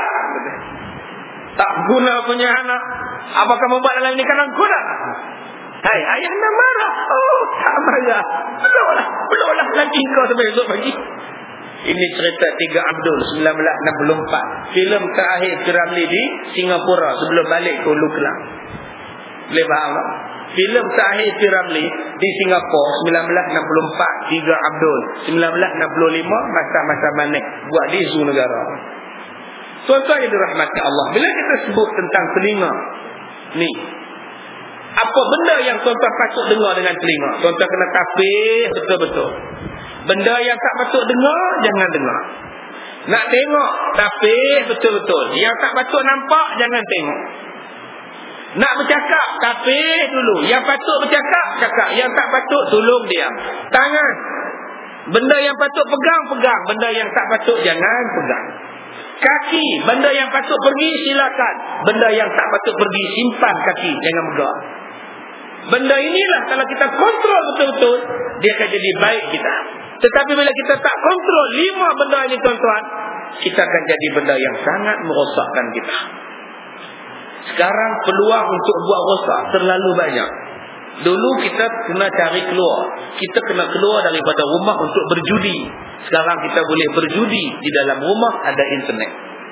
Tak guna punya anak. Apa kamu buat dalam ini kandang kuda? Hai, ayah nak marah. Oh, tak marah. Belumlah lagi kau sampai esok pagi. Ini cerita 3 Abdul 1964. Filem terakhir Piramli di Singapura sebelum balik ke Hulu Kelang. Boleh faham tak? Filem terakhir Piramli di Singapura 1964. 3 Abdul 1965. Masa-masa manik buat di Zoo Negara. Tuan-tuan yang dirahmati Allah, bila kita sebut tentang telinga ni, apa benda yang tuan-tuan patut dengar dengan telinga? Tuan-tuan kena tapih betul-betul. Benda yang tak patut dengar, jangan dengar. Nak tengok, tapih betul-betul. Yang tak patut nampak, jangan tengok. Nak bercakap, tapih dulu. Yang patut bercakap, cakap. Yang tak patut, tolong diam. Tangan, benda yang patut pegang, pegang. Benda yang tak patut, jangan pegang. Kaki, benda yang patut pergi, silakan. Benda yang tak patut pergi, simpan kaki, jangan pegang. Benda inilah kalau kita kontrol betul-betul, dia akan jadi baik kita. Tetapi bila kita tak kontrol 5 benda ini tuan-tuan, kita akan jadi benda yang sangat merosakkan kita. Sekarang peluang untuk buat rosak terlalu banyak. Dulu kita kena cari keluar. Kita kena keluar daripada rumah untuk berjudi. Sekarang kita boleh berjudi di dalam rumah, ada internet.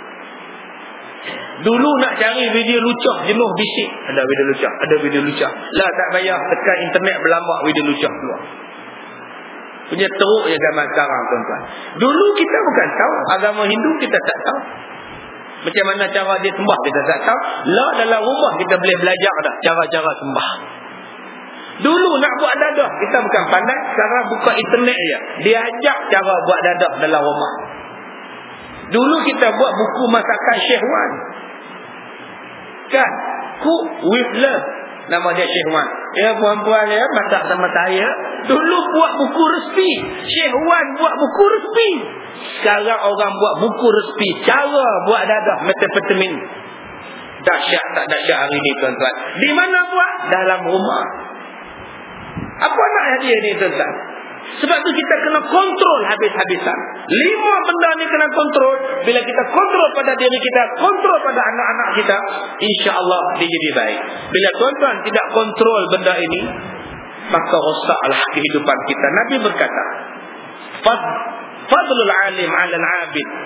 Dulu nak cari video lucah, jenuh bisik, ada video lucah, ada video lucah. Lah tak payah, tekan internet berlambak video lucah keluar. Punya teruk je zaman sekarang tuan-tuan. Dulu kita bukan tahu, agama Hindu kita tak tahu. Macam mana cara dia sembah kita tak tahu. Lah dalam rumah kita boleh belajar dah cara-cara sembah. Dulu nak buat dadah, kita bukan pandai. Sekarang buka internet je, dia ajak cara buat dadah dalam rumah. Dulu kita buat buku masakan Syekh Wan, kan? Cook with Love, nama dia Syekh Wan. Ya, puan-puan ya, masak sama saya. Dulu buat buku respi, Syekh Wan buat buku respi. Sekarang orang buat buku respi cara buat dadah metafetamin. Dahsyat tak dahsyat hari ni tuan-tuan. Di mana buat? Dalam rumah. Apa nak hadiah ni tuan-tuan? Sebab tu kita kena kontrol habis-habisan. 5 benda ni kena kontrol. Bila kita kontrol pada diri kita, kontrol pada anak-anak kita, insya-Allah dia jadi baik. Bila tuan-tuan tidak kontrol benda ini, maka rosaklah kehidupan kita. Nabi berkata, fadlul alim 'ala al-'abid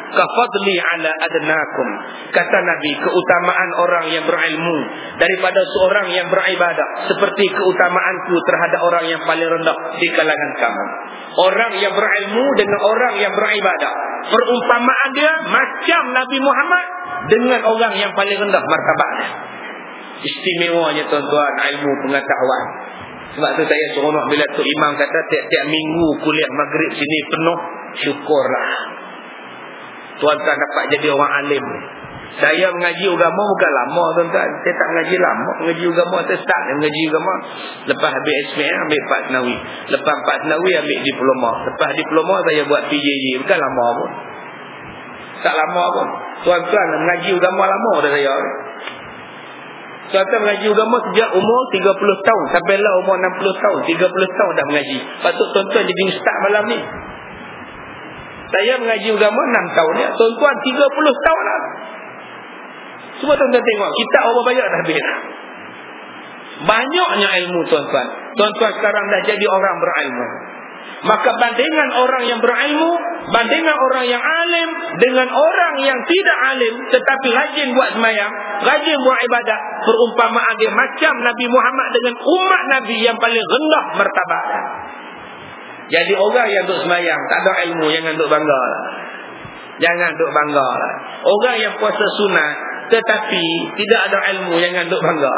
ka fadli ala adnakum. Kata Nabi, keutamaan orang yang berilmu daripada seorang yang beribadah seperti keutamaanku terhadap orang yang paling rendah di kalangan kamu. Orang yang berilmu dengan orang yang beribadah, perumpamaan dia macam Nabi Muhammad dengan orang yang paling rendah martabatnya. Istimewanya tuan-tuan ilmu pengetahuan. Sebab tu saya seronok bila Tok Imam kata tiap-tiap minggu kuliah maghrib sini penuh. Syukurlah tuan-tuan dapat jadi orang alim. Saya mengaji agama bukan lama tuan-tuan. Saya tak mengaji lama. Mengaji agama saya start mengaji agama. Lepas habis SPM ambil Pak Senawi. Lepas Pak Senawi ambil diploma. Lepas diploma saya buat PJJ. Bukan lama pun. Tak lama pun. Tuan-tuan mengaji agama lama dah saya. Tuan-tuan mengaji agama sejak umur 30 tahun. Sampailah umur 60 tahun. 30 tahun dah mengaji. Patut tuan-tuan jadi ustaz malam ni. Saya mengaji agama 6 tahun ya. Tuan-tuan 30 tahun lah. Cuba tuan-tuan tengok. Kitab berapa banyak dah habis dah. Banyaknya ilmu tuan-tuan. Tuan-tuan sekarang dah jadi orang berilmu. Maka bandingan orang yang berilmu, bandingan orang yang alim dengan orang yang tidak alim tetapi rajin buat sembahyang, rajin buat ibadat, perumpamaan dia macam Nabi Muhammad dengan umat Nabi yang paling rendah martabatnya. Jadi orang yang duk sembahyang tak ada ilmu, jangan duk bangga lah. Jangan duk bangga lah. Orang yang puasa sunat tetapi tidak ada ilmu, jangan duk bangga.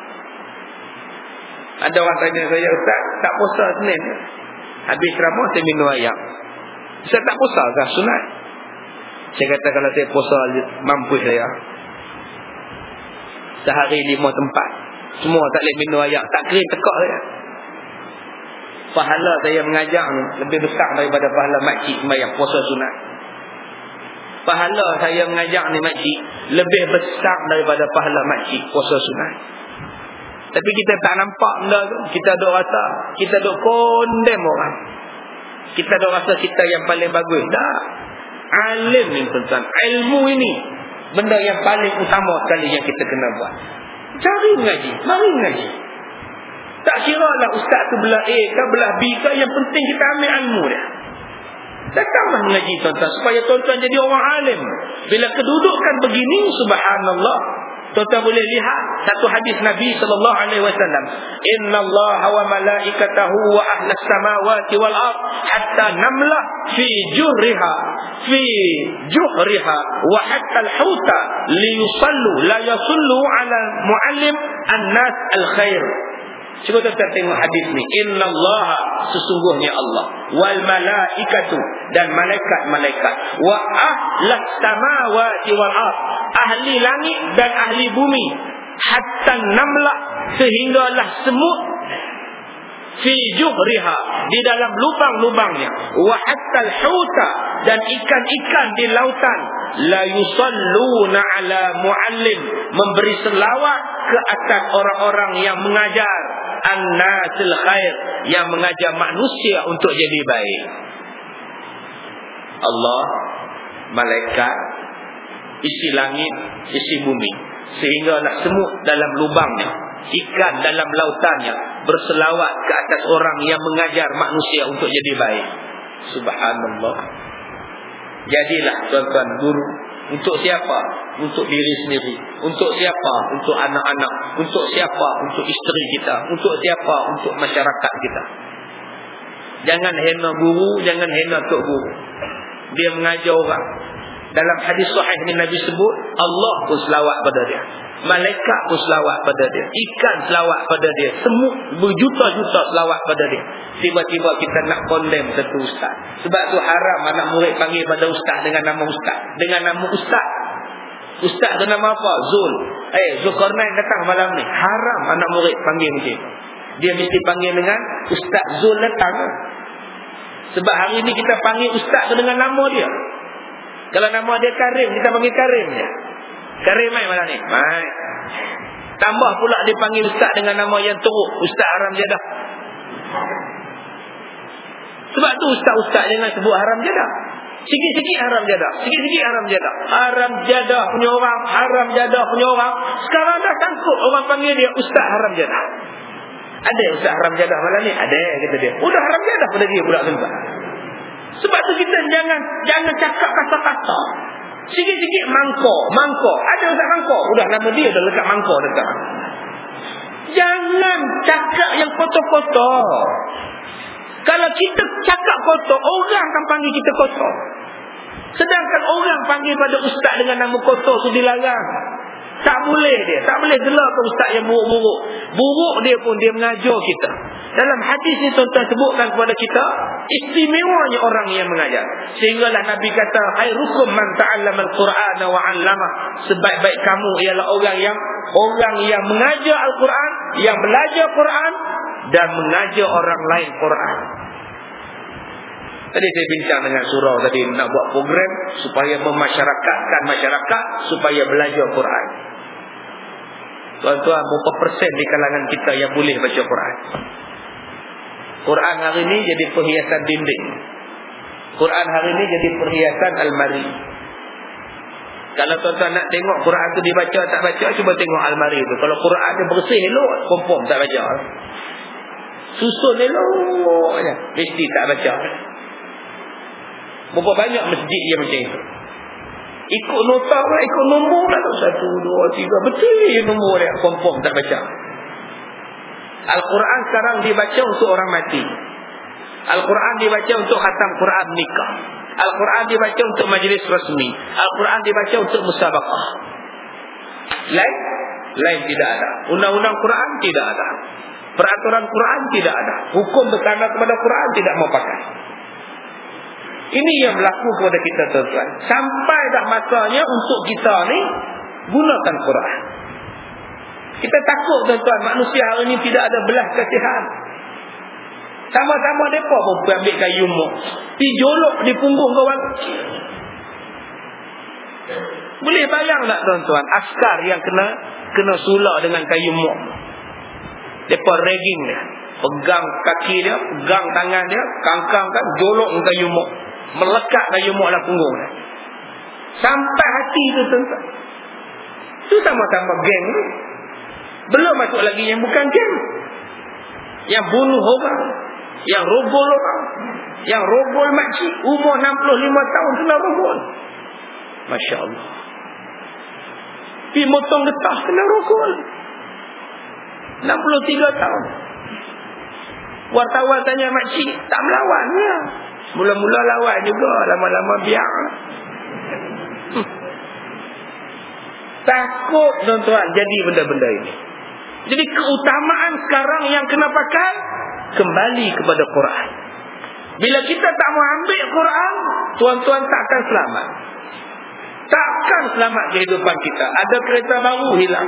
Ada orang tanya saya, Ustaz, tak puasa Senin. Habis ceramah saya minum ayam. Saya tak puasa kah sunat? Saya kata kalau saya puasa mampu saya. Sehari 5 tempat. Semua tak boleh minum ayam. Tak kering tekak saya. Pahala saya mengajar ni lebih besar daripada pahala makcik sembahyang puasa sunat. Pahala saya mengajar ni makcik lebih besar daripada pahala makcik puasa sunat. Tapi kita tak nampak benda tu. Kita duk rasa, kita duk condemn orang. Kita duk rasa kita yang paling bagus. Tak. Alim ni tuan-tuan. Ilmu ini benda yang paling utama sekali yang kita kena buat. Cari mengaji, mari mengaji. Tak kira lah ustaz tu belah A ke belah B ke, yang penting kita ambil ilmu dia. Datanglah mengaji tuan-tuan supaya tuan-tuan jadi orang alim. Bila kedudukan begini, subhanallah, tuan-tuan boleh lihat satu hadis Nabi sallallahu alaihi wasallam, innallaha wa malaikatahu wa ahlas samawati wal ard hatta namlah fi juhriha wa hatta al-huta li yusallu la yusallu ala muallim an-nas al-khair. Cuba tuan-tuan tengok hadis ni. Innallaha, sesungguhnya Allah, wal malaikatu, dan malaikat-malaikat, wa ahlas samawati wal ard, ahli langit dan ahli bumi, hatta namlah, sehinggalah semut, fi juhriha, di dalam lubang-lubangnya, wa hatta al-huta, dan ikan-ikan di lautan, la yusalluna ala muallim, memberi selawat ke atas orang-orang yang mengajar an-nasil khair, yang mengajar manusia untuk jadi baik. Allah, malaikat, isi langit, isi bumi, sehinggalah semut dalam lubangnya, ikan dalam lautannya, berselawat ke atas orang yang mengajar manusia untuk jadi baik. Subhanallah. Jadilah tuan-tuan guru. Untuk siapa? Untuk diri sendiri. Untuk siapa? Untuk anak-anak. Untuk siapa? Untuk isteri kita. Untuk siapa? Untuk masyarakat kita. Jangan hina guru, jangan hina tok guru. Dia mengajar orang. Dalam hadis sahih ni Nabi sebut, Allah pun selawat pada dia, malaikat pun selawat pada dia, ikan selawat pada dia, semut berjuta-juta selawat pada dia. Tiba-tiba kita nak condemn satu ustaz. Sebab tu haram anak murid panggil pada ustaz dengan nama ustaz. Dengan nama ustaz. Ustaz tu nama apa? Zul. Zulkarnain datang malam ni. Haram anak murid panggil macam. Dia mesti panggil dengan Ustaz Zul datang. Sebab hari ni kita panggil ustaz tu dengan nama dia. Kalau nama dia Karim, kita panggil Karim je. Karim mai malam ni. Mai. Tambah pula dia panggil ustaz dengan nama yang teruk, Ustaz Haram Jadah. Sebab tu ustaz-ustaz jangan sebut haram jadah. Sikit-sikit haram jadah, sikit-sikit haram jadah. Haram jadah punya orang, haram jadah punya orang. Sekarang dah sangkut orang panggil dia Ustaz Haram Jadah. Ada Ustaz Haram Jadah malam ni? Ada, kata dia. Udah haram jadah pada dia pula tuan. Sebab tu kita jangan cakap kata-kata. Sikit-sikit mangkok. Ada ustaz mangkok. Udah nama dia dah lekat mangkok dekat. Jangan cakap yang kotor-kotor. Kalau kita cakap kotor, orang akan panggil kita kotor. Sedangkan orang panggil pada ustaz dengan nama kotor tu dilarang. Tak boleh dia. Tak boleh gelar ke ustaz yang buruk-buruk. Buruk dia pun dia mengajar kita. Dalam hadis ni tuan-tuan sebutkan kepada kita, istimewanya orang yang mengajar. Sehinggalah Nabi kata, khairukum man ta'allama al-Quran wa 'allama. Sebaik-baik kamu ialah orang yang mengajar Al-Quran, yang belajar Quran dan mengajar orang lain Quran. Tadi saya bincang dengan surau tadi nak buat program supaya memasyarakatkan masyarakat supaya belajar Quran. Tuan-tuan, berapa persen di kalangan kita yang boleh baca Quran? Quran hari ini jadi perhiasan dinding. Quran hari ini jadi perhiasan almari. Kalau tuan-tuan nak tengok Quran tu dibaca tak baca, cuba tengok almari tu. Kalau Quran dia bersih elok, confirm tak baca. Susun elok je, mesti tak baca. Berapa banyak masjid yang macam itu. Ikut nota lah, ikut nombor lah. 1, 2, 3. Betul je nombor dia. Confirm tak baca. Al-Quran sekarang dibaca untuk orang mati. Al-Quran dibaca untuk khatam Quran nikah. Al-Quran dibaca untuk majlis rasmi. Al-Quran dibaca untuk musabaqah. Lain tidak ada. Undang-undang Quran tidak ada. Peraturan Quran tidak ada. Hukum bertanda kepada Quran tidak mau pakai. Ini yang berlaku kepada kita tuan-tuan. Sampai dah masanya untuk kita ni gunakan Quran. Kita takut tuan-tuan, manusia hari ini tidak ada belas kasihan. Sama-sama mereka pun ambil kayu mok, dijolok di punggung kawan. Boleh bayang tak tuan-tuan, askar yang kena sulak dengan kayu mok. Mereka ragging dia, pegang kaki dia, pegang tangan dia, kangkang kan, jolok dengan kayu mok, melekat kayu mok dalam punggung dia. Sampai hati tu tuan-tuan. Itu sama-sama geng ni. Belum masuk lagi yang bukan geng, yang bunuh orang, yang rogol orang, yang rogol makcik umur 65 tahun kena rogol. Masya Allah. Pergi motong getah kena rogol 63 tahun. Wartawan tanya makcik, tak melawan ya? Mula-mula lawan juga, lama-lama biar. Takut tuan-tuan jadi benda-benda ini. Jadi keutamaan sekarang yang kena pakai kembali kepada Quran. Bila kita tak mau ambil Quran, tuan-tuan takkan selamat. Takkan selamat kehidupan kita. Ada kereta baru hilang,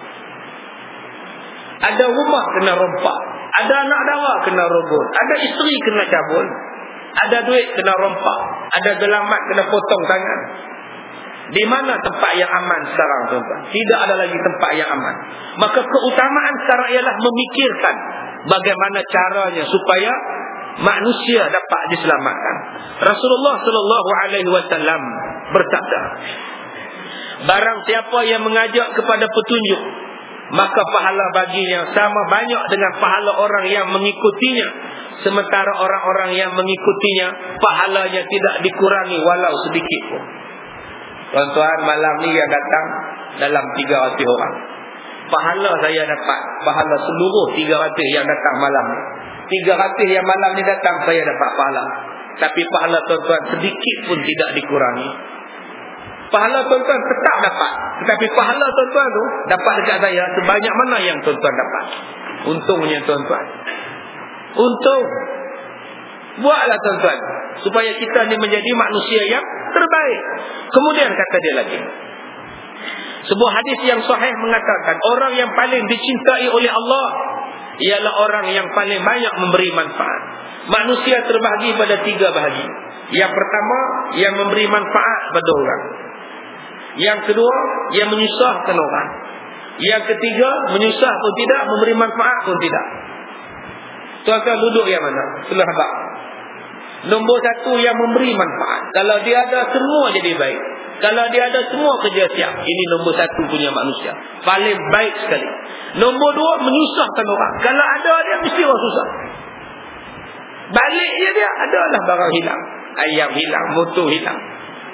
ada rumah kena rompak, ada anak dara kena rogol, ada isteri kena cabul, ada duit kena rompak, ada gelamat kena potong tangan. Di mana tempat yang aman sekarang tuan-tuan? Tidak ada lagi tempat yang aman. Maka keutamaan sekarang ialah memikirkan bagaimana caranya supaya manusia dapat diselamatkan. Rasulullah sallallahu alaihi wasallam bersabda, barang siapa yang mengajak kepada petunjuk, maka pahala baginya sama banyak dengan pahala orang yang mengikutinya, sementara orang-orang yang mengikutinya pahalanya tidak dikurangi walau sedikit pun. Tuan-tuan, malam ni yang datang dalam 300 orang, pahala saya dapat, pahala seluruh 300 yang datang malam ni. 300 yang malam ni datang saya dapat pahala. Tapi pahala tuan-tuan sedikit pun tidak dikurangi. Pahala tuan-tuan tetap dapat, tetapi pahala tuan-tuan tu dapat dekat saya sebanyak mana yang tuan-tuan dapat. Untungnya tuan-tuan, untung. Buatlah tuan-tuan supaya kita ni menjadi manusia yang terbaik. Kemudian kata dia lagi, sebuah hadis yang sahih mengatakan, orang yang paling dicintai oleh Allah ialah orang yang paling banyak memberi manfaat. Manusia terbahagi pada 3 bahagi. Yang pertama, yang memberi manfaat pada orang. Yang kedua, yang menyusahkan orang. Yang ketiga, menyusah pun tidak, memberi manfaat pun tidak. Tuan-tuan duduk yang mana? Sahabat. Nombor 1 yang memberi manfaat. Kalau dia ada, semua jadi baik. Kalau dia ada, semua kerja siap. Ini nombor 1 punya manusia, paling baik sekali. Nombor 2, menyusahkan orang. Kalau ada dia, mesti orang susah. Baliknya dia adalah barang hilang, ayam hilang, motor hilang.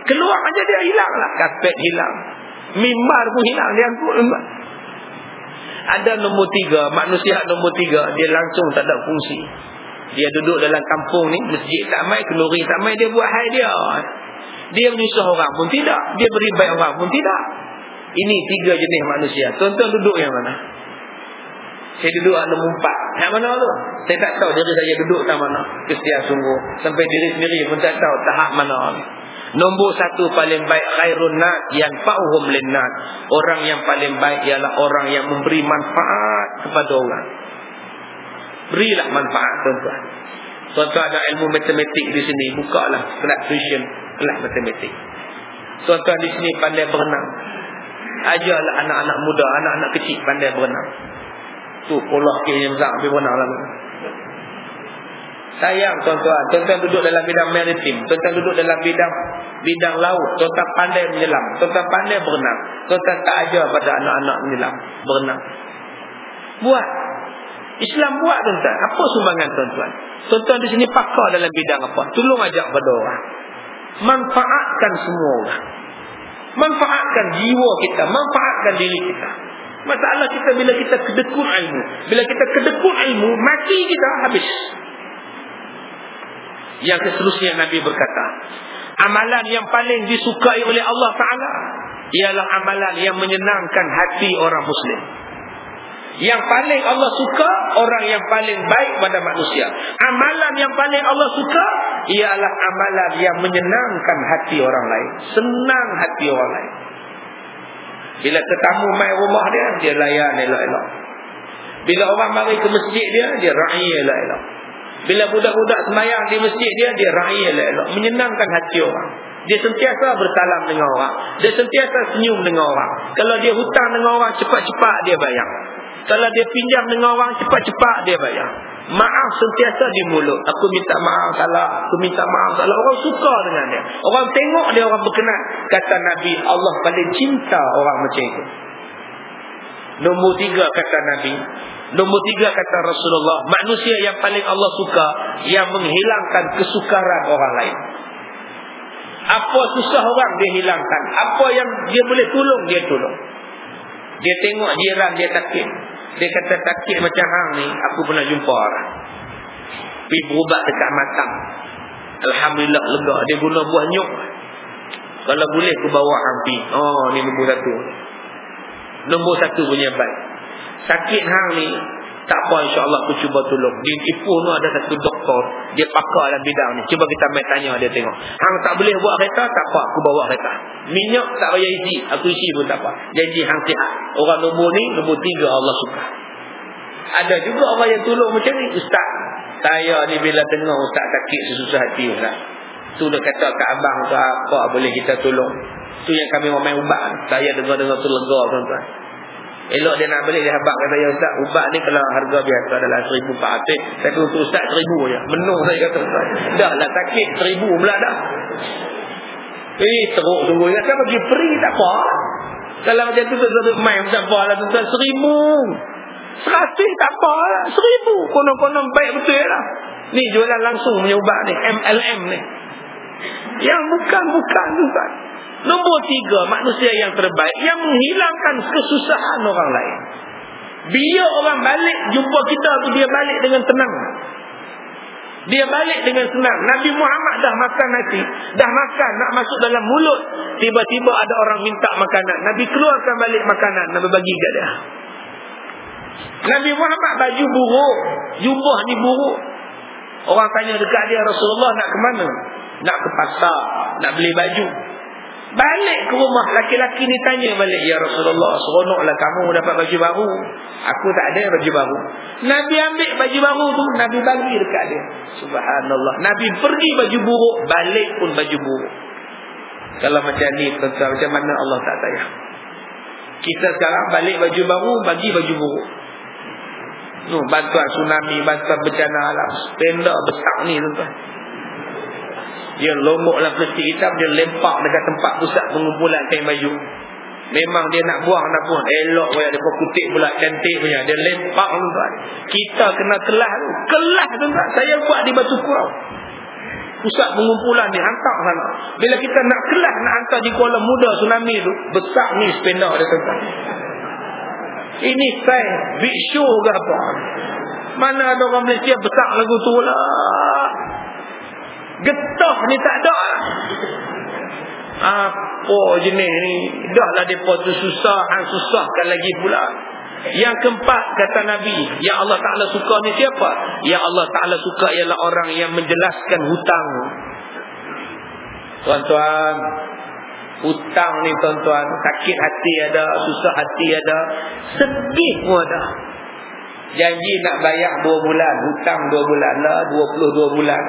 Keluar aja dia hilang lah. Kapet hilang. Mimbar pun hilang. Dia angkut mimbar. Ada nombor 3. Manusia nombor 3. Dia langsung tak ada fungsi. Dia duduk dalam kampung ni. Masjid tak mai. Kenduri tak mai. Dia buat hal dia. Dia menyusah orang pun tidak. Dia beri baik orang pun tidak. Ini 3 jenis manusia. Tuan-tuan duduk yang mana? Saya duduk nombor 4. Yang mana tu? Saya tak tahu diri saya duduk tak mana. Kesetiaan sungguh. Sampai diri sendiri pun tak tahu tahap mana. Nombor 1 paling baik, khairun nas yanfa'uhum linnas. Orang yang paling baik ialah orang yang memberi manfaat kepada orang. Berilah manfaat, tuan-tuan. Tuan-tuan ada ilmu matematik di sini, bukalah kelas tuition, kelas matematik. Tuan-tuan di sini pandai berenang. Ajarlah anak-anak muda, anak-anak kecil pandai berenang. Tu polah kira besar pergi berenang lah. Sayang tuan-tuan, tuan-tuan duduk dalam bidang maritim, tuan-tuan duduk dalam bidang laut, tuan-tuan pandai menyelam, tuan-tuan pandai berenang, tuan-tuan tak ajar pada anak-anak menyelam, berenang. Buat. Islam buat tuan-tuan. Apa sumbangan tuan-tuan? Tuan-tuan di sini pakar dalam bidang apa? Tolong ajak pada orang. Manfaatkan semua orang. Manfaatkan jiwa kita, manfaatkan diri kita. Masalah kita bila kita kedekut ilmu. Bila kita kedekut ilmu, mati kita habis. Yang seterusnya Nabi berkata, amalan yang paling disukai oleh Allah Ta'ala ialah amalan yang menyenangkan hati orang Muslim. Yang paling Allah suka, orang yang paling baik pada manusia. Amalan yang paling Allah suka ialah amalan yang menyenangkan hati orang lain. Senang hati orang lain. Bila tetamu mai rumah dia layan elok-elok. Bila orang mari ke masjid dia ra'i elok-elok. Bila budak-budak semayang di masjid dia ra'i elok-elok. Menyenangkan hati orang. Dia sentiasa bersalam dengan orang. Dia sentiasa senyum dengan orang. Kalau dia hutang dengan orang, cepat-cepat dia bayar. Kalau dia pinjam dengan orang, cepat-cepat dia bayar. Maaf sentiasa di mulut. Aku minta maaf salah, aku minta maaf salah. Orang suka dengan dia. Orang tengok dia orang berkenan. Kata Nabi, Allah paling cinta orang macam itu. Nombor 3 kata Nabi. Nombor 3 kata Rasulullah, manusia yang paling Allah suka, yang menghilangkan kesukaran orang lain. Apa susah orang dia hilangkan. Apa yang dia boleh tolong, dia tolong. Dia tengok jiran dia sakit. Dia kata sakit macam hang ni, aku pernah jumpa orang. Pergi berubat dekat Matang. Alhamdulillah lega. Dia guna buah nyuk. Kalau boleh aku bawa hang pergi. Oh, ni nombor 1. Nombor 1 punya baik. Sakit hang ni, tak apa, insya-Allah aku cuba tolong. Di Ipoh tu ada satu doktor, dia pakar dalam bidang ni. Cuba kita mai tanya dia tengok. Hang tak boleh buat kereta, tak apa, aku bawa kereta. Minyak tak payah isi, aku isi pun tak apa. Janji hang sihat. Orang nombor ni, nombor 3 Allah suka. Ada juga orang yang tolong macam ni. Ustaz, saya ni bila dengar ustaz sakit sesusah hati ustaz. Tu dia kata kat abang ke apa boleh kita tolong. Tu yang kami mau main ubat. Saya dengar-dengar tu lega tuan-tuan. Elok dia nak balik, dia habak kata, ya ustaz, ubat ni kalau harga biasa adalah 1,400, tapi untuk ustaz 1,000 je. Menung saya kata ustaz. Dah lah sakit 1,000 pula dah. Teruk tunggu. Kata bagi free tak apa. Kalau macam tu tuan-tuan main tak apa lah tuan-tuan. 1,000. 100 tak apa lah. 1,000. Konon-konon baik betul lah. Ni jualan langsung punya ubat ni. MLM ni. Yang bukan tuan-tuan. Nombor 3, manusia yang terbaik, yang menghilangkan kesusahan orang lain. Biar orang balik jumpa kita tu, dia balik dengan tenang. Dia balik dengan senang. Nabi Muhammad dah makan nasi, dah makan, nak masuk dalam mulut, tiba-tiba ada orang minta makanan. Nabi keluarkan balik makanan, Nabi bagi kat dia. Nabi Muhammad baju buruk, jubah ni buruk. Orang tanya dekat dia, Rasulullah nak ke mana? Nak ke pasar, nak beli baju. Balik ke rumah, laki-laki ni tanya balik, ya Rasulullah, seronoklah kamu dapat baju baru, aku tak ada baju baru. Nabi ambil baju baru tu, Nabi bagi dekat dia. Subhanallah. Nabi pergi baju buruk, balik pun baju buruk. Kalau macam ni tuan-tuan, macam mana Allah tak sayang? Kita sekarang balik baju baru, bagi baju buruk. Bantuan tsunami, bantuan bencana alam, tenda besar ni tuan-tuan. Dia lomoklah plastik hitam, dia lempak dekat tempat pusat pengumpulan kain baju. Memang dia nak buang, elok pula dia kutip pula, cantik punya, dia lempak tuan. Kita kena kelah tu. Kelah tuan. Saya buat di Batu Kurau. pusat pengumpulan ni, hantar sana. Bila kita nak kelas, nak hantar di Kuala Muda tsunami tu, besar ni spender dia tuan. Ini saya big show ke apa? Mana ada orang Malaysia besar lagu tu lah. Getah ni tak ada lah. Apa jenis ni? Dah lah mereka tu susahkan lagi pula. Yang keempat kata Nabi, yang Allah Ta'ala suka ni siapa? Yang Allah Ta'ala suka ialah orang yang menjelaskan hutang. Tuan-tuan, hutang ni tuan-tuan, sakit hati ada, susah hati ada, sedih pun ada. Janji nak bayar 2 bulan, hutang 2 bulan lah, 22 bulan.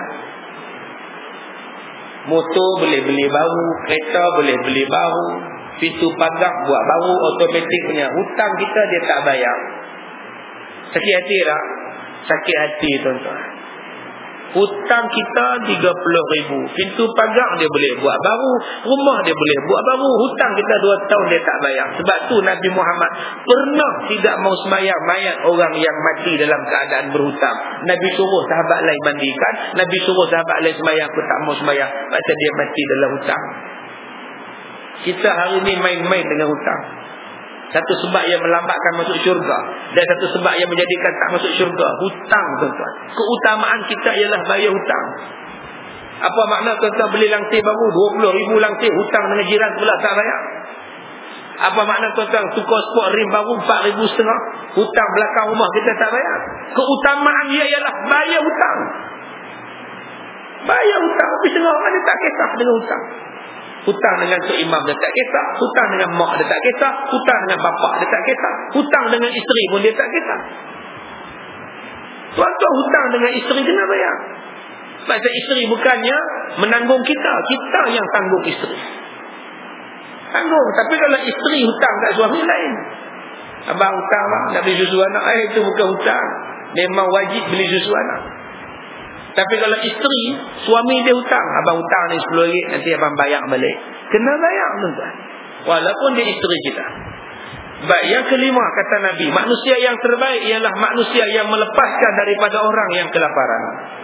Motor boleh beli baru, kereta boleh beli baru, pintu pagar buat baru, automatik punya. Hutang kita dia tak bayar. Sakit hati tak? Sakit hati tuan-tuan. Hutang kita 30,000, pintu pagar dia boleh buat baru, rumah dia boleh buat baru, hutang kita 2 tahun dia tak bayar. Sebab tu Nabi Muhammad pernah tidak mau sembahyang mayat orang yang mati dalam keadaan berhutang. Nabi suruh sahabat lain mandikan, Nabi suruh sahabat lain sembahyang, aku tak mau sembahyang pasal dia mati dalam hutang. Kita hari ni main-main dengan hutang. Satu sebab yang melambatkan masuk syurga, dan satu sebab yang menjadikan tak masuk syurga, hutang tuan-tuan. Keutamaan kita ialah bayar hutang. Apa makna tuan-tuan beli langsir baru 20,000 langsir, hutang dengan jiran sebelah tak bayar? Apa makna tuan-tuan tukar sport rim baru 4,500, hutang belakang rumah kita tak bayar? Keutamaan dia ialah bayar hutang. Bayar hutang. Tapi setengah orang dia tak kisah dengan hutang. Hutang dengan tok imam dia tak kisah, hutang dengan mak dia tak kisah, hutang dengan bapak dia tak kisah, hutang dengan isteri pun dia tak kisah. Tuan-tuan, hutang dengan isteri kena bayar. Pasal isteri bukannya menanggung kita, kita yang tanggung isteri. Tanggung. Tapi kalau isteri hutang kat suami lain, abang hutang bang, nak beli susu anak, itu bukan hutang. Memang wajib beli susu anak. Tapi kalau isteri, suami dia hutang, abang hutang ni RM10, nanti abang bayar balik. Kena bayar tuan-tuan. Walaupun dia isteri kita. Baik, yang kelima kata Nabi, manusia yang terbaik ialah manusia yang melepaskan daripada orang yang kelaparan.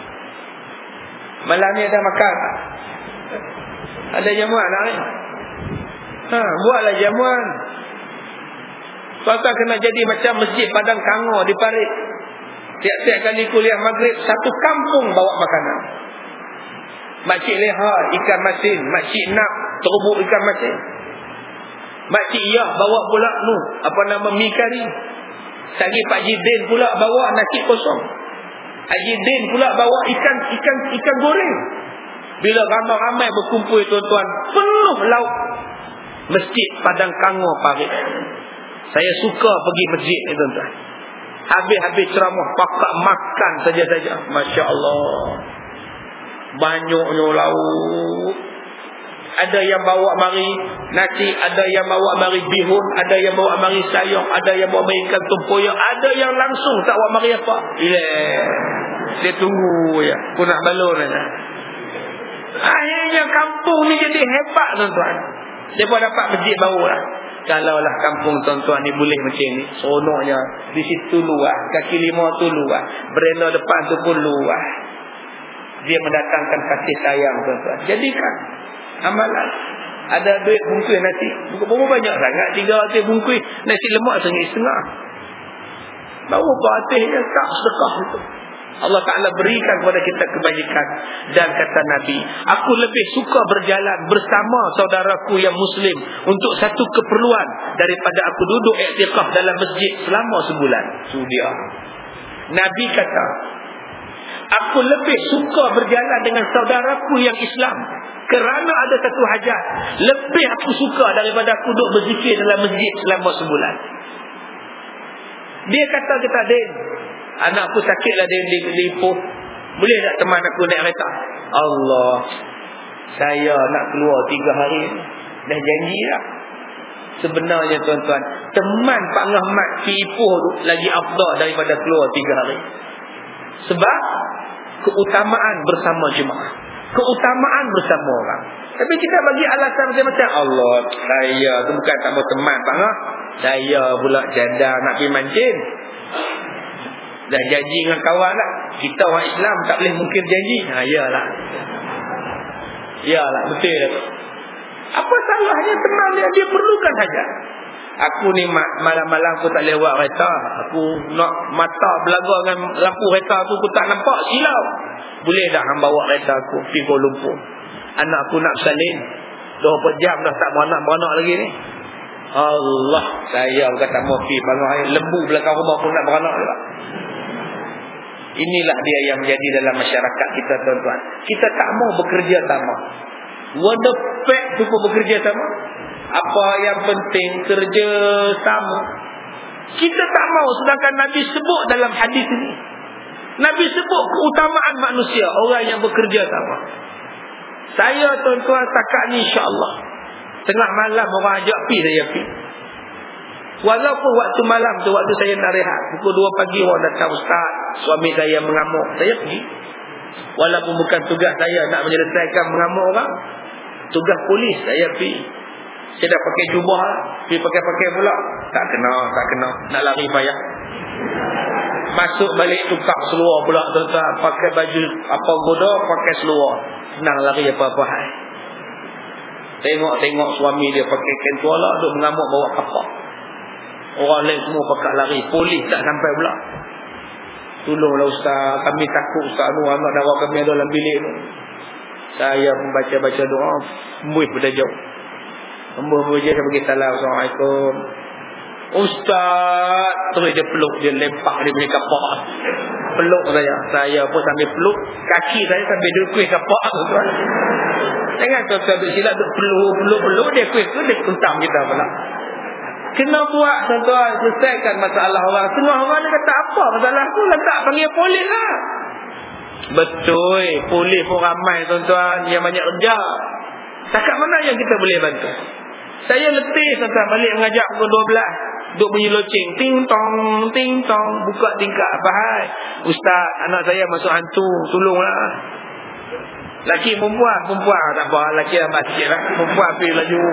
Malam ni ada makan? Ada jamuan lah ni? Buatlah jamuan. Tuan-tuan kena jadi macam masjid Padang Kangor di Parit. Tiap-tiap kali kuliah maghrib, satu kampung bawa makanan. Makcik Leha ikan masin, makcik Nak terbuk ikan masin, makcik Iyah bawa pula apa nama mi kari. Sagi Pak Jidin pula bawa nasi kosong. Haji Din pula bawa ikan goreng. Bila ramai-ramai berkumpul tuan-tuan, penuh lauk masjid Padang Kangor Parit. Saya suka pergi masjid ni tuan-tuan. Habis-habis ceramah pakak makan saja-saja. Masya Allah, banyaknya lauk. Ada yang bawa mari nasi, ada yang bawa mari bihun, ada yang bawa mari sayur, ada yang bawa mari ikan tempoyak, ada yang langsung tak bawa mari apa. Dia tunggu ya, aku nak balon aja. Akhirnya kampung ni jadi hebat tuan-tuan. Depa dapat masjid baru lah. Kalaulah kampung tuan-tuan ni boleh macam ni, seronoknya. Di situ luas, kaki lima tu luas, berenda depan tu pun luas. Dia mendatangkan kasih sayang tuan-tuan. Jadikan amalan. Ada duit bungkus nasi, berapa banyak sangat? 300 bungkus nasi lemak setengah. Baru patihnya tak sedekah itu. Allah Ta'ala berikan kepada kita kebajikan. Dan kata Nabi, aku lebih suka berjalan bersama saudaraku yang Muslim untuk satu keperluan daripada aku duduk iktikaf dalam masjid selama sebulan. Sudia. Nabi kata, aku lebih suka berjalan dengan saudaraku yang Islam kerana ada satu hajat. Lebih aku suka daripada aku duduk berzikir dalam masjid selama sebulan. Dia kata kita, Din, anakku sakitlah dia di Ipoh. Boleh tak teman aku naik kereta? Allah, saya nak keluar 3 hari. Dah janji lah. Sebenarnya tuan-tuan, teman Pak Rahmat di Ipoh tu lagi afdal daripada keluar 3 hari. Sebab keutamaan bersama jemaah, keutamaan bersama orang. Tapi kita bagi alasan macam-macam. Allah, saya tu bukan tak mau teman Pak Rah. Saya pula janda nak pergi mancing. Dah janji dengan kawan lah. Kita orang Islam tak boleh mungkin janji. Yalah. Yalah, betul lah. Apa salahnya teman dia perlukan saja. Aku ni malam-malam aku tak lewat kereta. Aku nak mata belaga dengan lampu kereta tu, aku tak nampak, silau. Boleh dah hang bawa kereta aku pergi Kuala Lumpur. Anak aku nak bersalin 24 jam dah tak beranak lagi ni. Allah, saya kata mau pergi bangun air lembu belakang rumah pun nak beranak juga. Inilah dia yang menjadi dalam masyarakat kita, tuan-tuan. Kita tak mau bekerja sama. Word fact tu pun bekerja sama. Apa yang penting kerja sama. Kita tak mau, sedangkan Nabi sebut dalam hadis ini. Nabi sebut keutamaan manusia, orang yang bekerja sama. Saya, tuan-tuan, setakat ni insya-Allah tengah malam orang ajak pergi, saya pergi. Walaupun waktu malam tu, waktu saya nak rehat, pukul 2 pagi orang datang, ustaz, suami saya mengamuk, saya pergi. Walaupun bukan tugas saya nak menyelesaikan mengamuk orang, tugas polis, saya pergi. Saya dah pakai jubah, pergi pakai pula, tak kena, nak lari payah. Masuk balik tukar seluar pula, tuan-tuan, pakai baju apa goda, pakai seluar, senang lari apa-apa hal. Tengok suami dia pakai kain tuala, duk mengamuk bawa kapak. Orang lain semua pakai lari, polis tak sampai pula. Tolonglah ustaz, kami takut ustaz tu, anak darah kami ada dalam bilik tu. Saya membaca doa, sembuh pada jauh. Sembuh je, saya bagi salam, assalamualaikum. Ustaz, terus dia peluk, dia lempak dia punya kapak. Peluk saya pun sambil peluk, kaki saya sambil dia kuih kapak tu. Jangan tuan-tuan duk silap, duk peluk, dia kuih tu, dia kuntam kita pula. Kena buat, tuan-tuan, selesaikan masalah orang. Setengah orang dia kata, apa masalah tu, letak panggil polis lah. Betul, polis pun ramai, tuan-tuan, yang banyak kerja. Takat mana yang kita boleh bantu? Saya letih, tuan-tuan, balik mengajar pukul 12. Duk bunyi loceng, ting tong, buka tingkap, bahai. Ustaz, anak saya masuk hantu, tolonglah. Laki perempuan tak apa, laki lambat sikit lah. Perempuan pergi laju.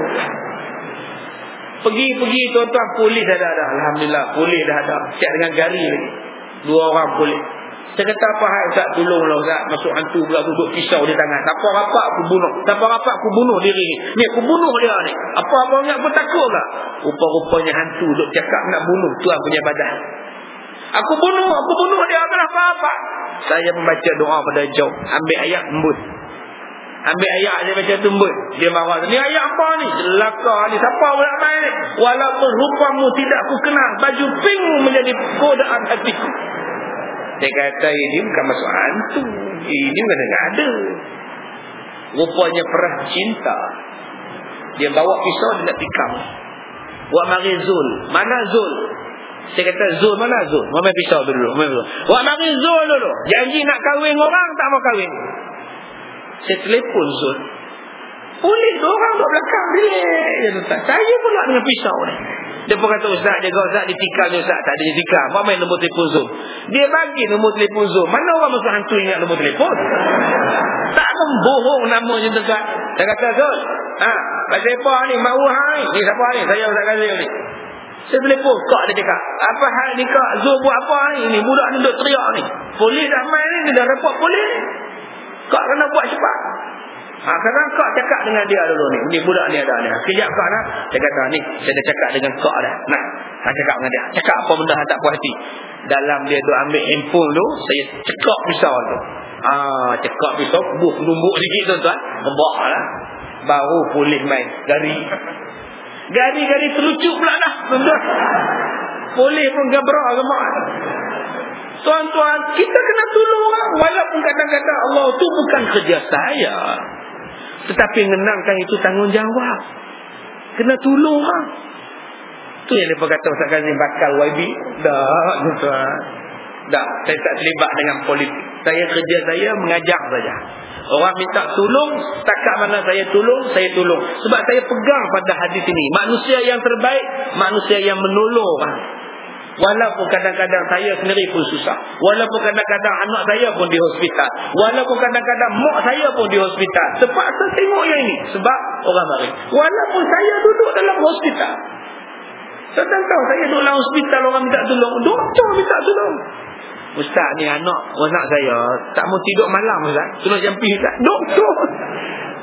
Pergi tuan-tuan, polis dah ada. Alhamdulillah, polis dah ada. Siap dengan gari lagi. 2 orang polis. Saya kata, apa hai ustaz, tolonglah ustaz, masuk hantu pula, duduk pisau di tangan. Tak apa-apa aku bunuh diri ni. Aku bunuh dia ni. Apa-apa ingat pun takut tak? Rupa-rupanya hantu duk cakap nak bunuh tuan punya badan. Aku bunuh dia, tak apa-apa. Saya membaca doa pada jauh, ambil ayat embut. Ambil ayat dia baca tumbut. Dia marah. Ni ayat apa ni? Celaka ni. Siapa boleh main ni? Walaupun rupamu tidak ku kenal, baju pinkmu menjadi godaan hatiku. Dia kata ini bukan masuk hantu. Ini bukan ada. Rupanya perah cinta. Dia bawa pisau, dia nak tikam. Wak mari Zul. Mana Zul? Saya kata Zul mana Zul? Mama pisau tu dulu. Wak mari Zul dulu. Janji nak kahwin orang, tak mau kahwin. Saya telefon Zul. Polis tu orang duduk belakang bilik. Saya pula dengan pisau ni. Dia pun kata ustaz, jaga ustaz, ditikam je ustaz. Tak ada ditikam. Apa main nombor telefon Zul? Dia bagi nombor telefon Zul. Mana orang masuk hantu ingat nombor telefon? Tak membohong nama je tuan. Saya kata Zul, pasal apa ni? Ma'uhai. Ni siapa ni? Saya Ustaz Kazim ni. Saya telefon, kak dia cakap, apa hal ni kak? Zul buat apa ni? Ni budak ni duduk teriak ni. Polis dah main ni, dia dah report polis ni. Kak kena buat cepat. Sekarang kak cakap dengan dia dulu ni. Ni budak ni ada ni. Kejap kak dah. Dia kata ni, saya dah cakap dengan kak dah. Nah, saya cakap dengan dia. Cakap apa benda tak puas hati. Dalam dia tu ambil handphone tu, saya cekak pisau tu. Cekak pisau, numbuk sikit tuan-tuan. Membak lah. Baru polis main. Gari terlucuk pula dah. Tuan-tuan. Polis pun gabrak gemak. Tuan-tuan, kita kena tolong orang. Walaupun kadang-kadang Allah tu bukan kerja saya, tetapi mengenangkan itu tanggungjawab. Kena tolong orang. Tu yang dia kata Ustaz Kazim bakal YB. Dah, tuan-tuan. Dah, saya tak terlibat dengan politik. Kerja saya mengajar saja. Orang minta tolong, setakat mana saya tolong. Sebab saya pegang pada hadis ini. Manusia yang terbaik, manusia yang menolong orang. Walaupun kadang-kadang saya sendiri pun susah. Walaupun kadang-kadang anak saya pun di hospital. Walaupun kadang-kadang mak saya pun di hospital. Terpaksa tengok yang ini. Sebab orang mari. Walaupun saya duduk dalam hospital. Saya tahu saya duduk dalam hospital, orang minta tolong. Doktor minta tolong. Ustaz ni anak saya tak mau tidur malam Ustaz. Tolong jampi Ustaz. Doktor.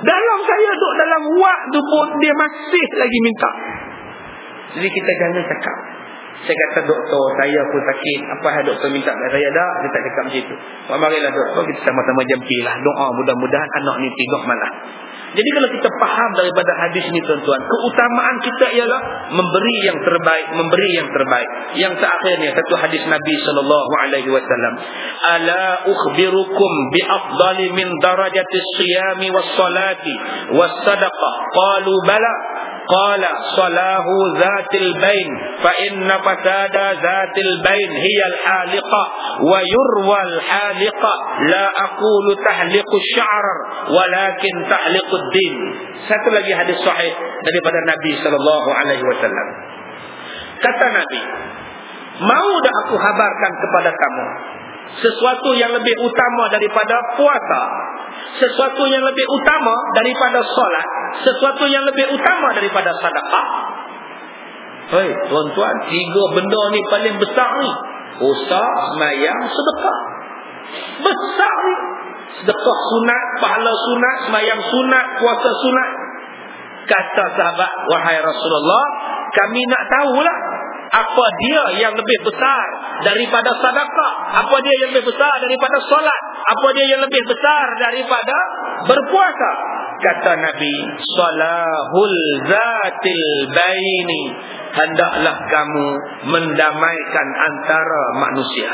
Dalam saya duduk dalam wak tu pun dia masih lagi minta. Jadi kita jangan cakap, saya kata doktor saya pun sakit, apa hal doktor minta kat saya dah. Dia tak cakap macam itu. Marilah doktor, kita sama-sama jampilah doa, mudah-mudahan anak ni tidur malam. Jadi kalau kita faham daripada hadis ni tuan-tuan, keutamaan kita ialah memberi yang terbaik, memberi yang terbaik. Yang terakhirnya satu hadis Nabi SAW, ala ukhbirukum bi afdali min darajati siyami was salati was sadaqah, qalu bala. Qala salahu zatil bain fa inna fasada zatil bain hiya al-haliqa wa yurwa al-haliqa la aqulu tahliqu sya'ar walakin tahliqu din. Satu lagi hadis sahih daripada Nabi sallallahu alaihi wasallam. Kata Nabi, mau dah aku habarkan kepada kamu sesuatu yang lebih utama daripada puasa, sesuatu yang lebih utama daripada solat, sesuatu yang lebih utama daripada sedekah. Hei tuan-tuan, tiga benda ni paling besar ni. Puasa, sembahyang, sedekah. Besar ni. Sedekah sunat, pahala sunat, sembahyang sunat, puasa sunat. Kata sahabat, wahai Rasulullah, kami nak tahulah apa dia yang lebih besar daripada sedekah, apa dia yang lebih besar daripada solat, apa dia yang lebih besar daripada berpuasa. Kata Nabi, salahul zatil baini, hendaklah kamu mendamaikan antara manusia.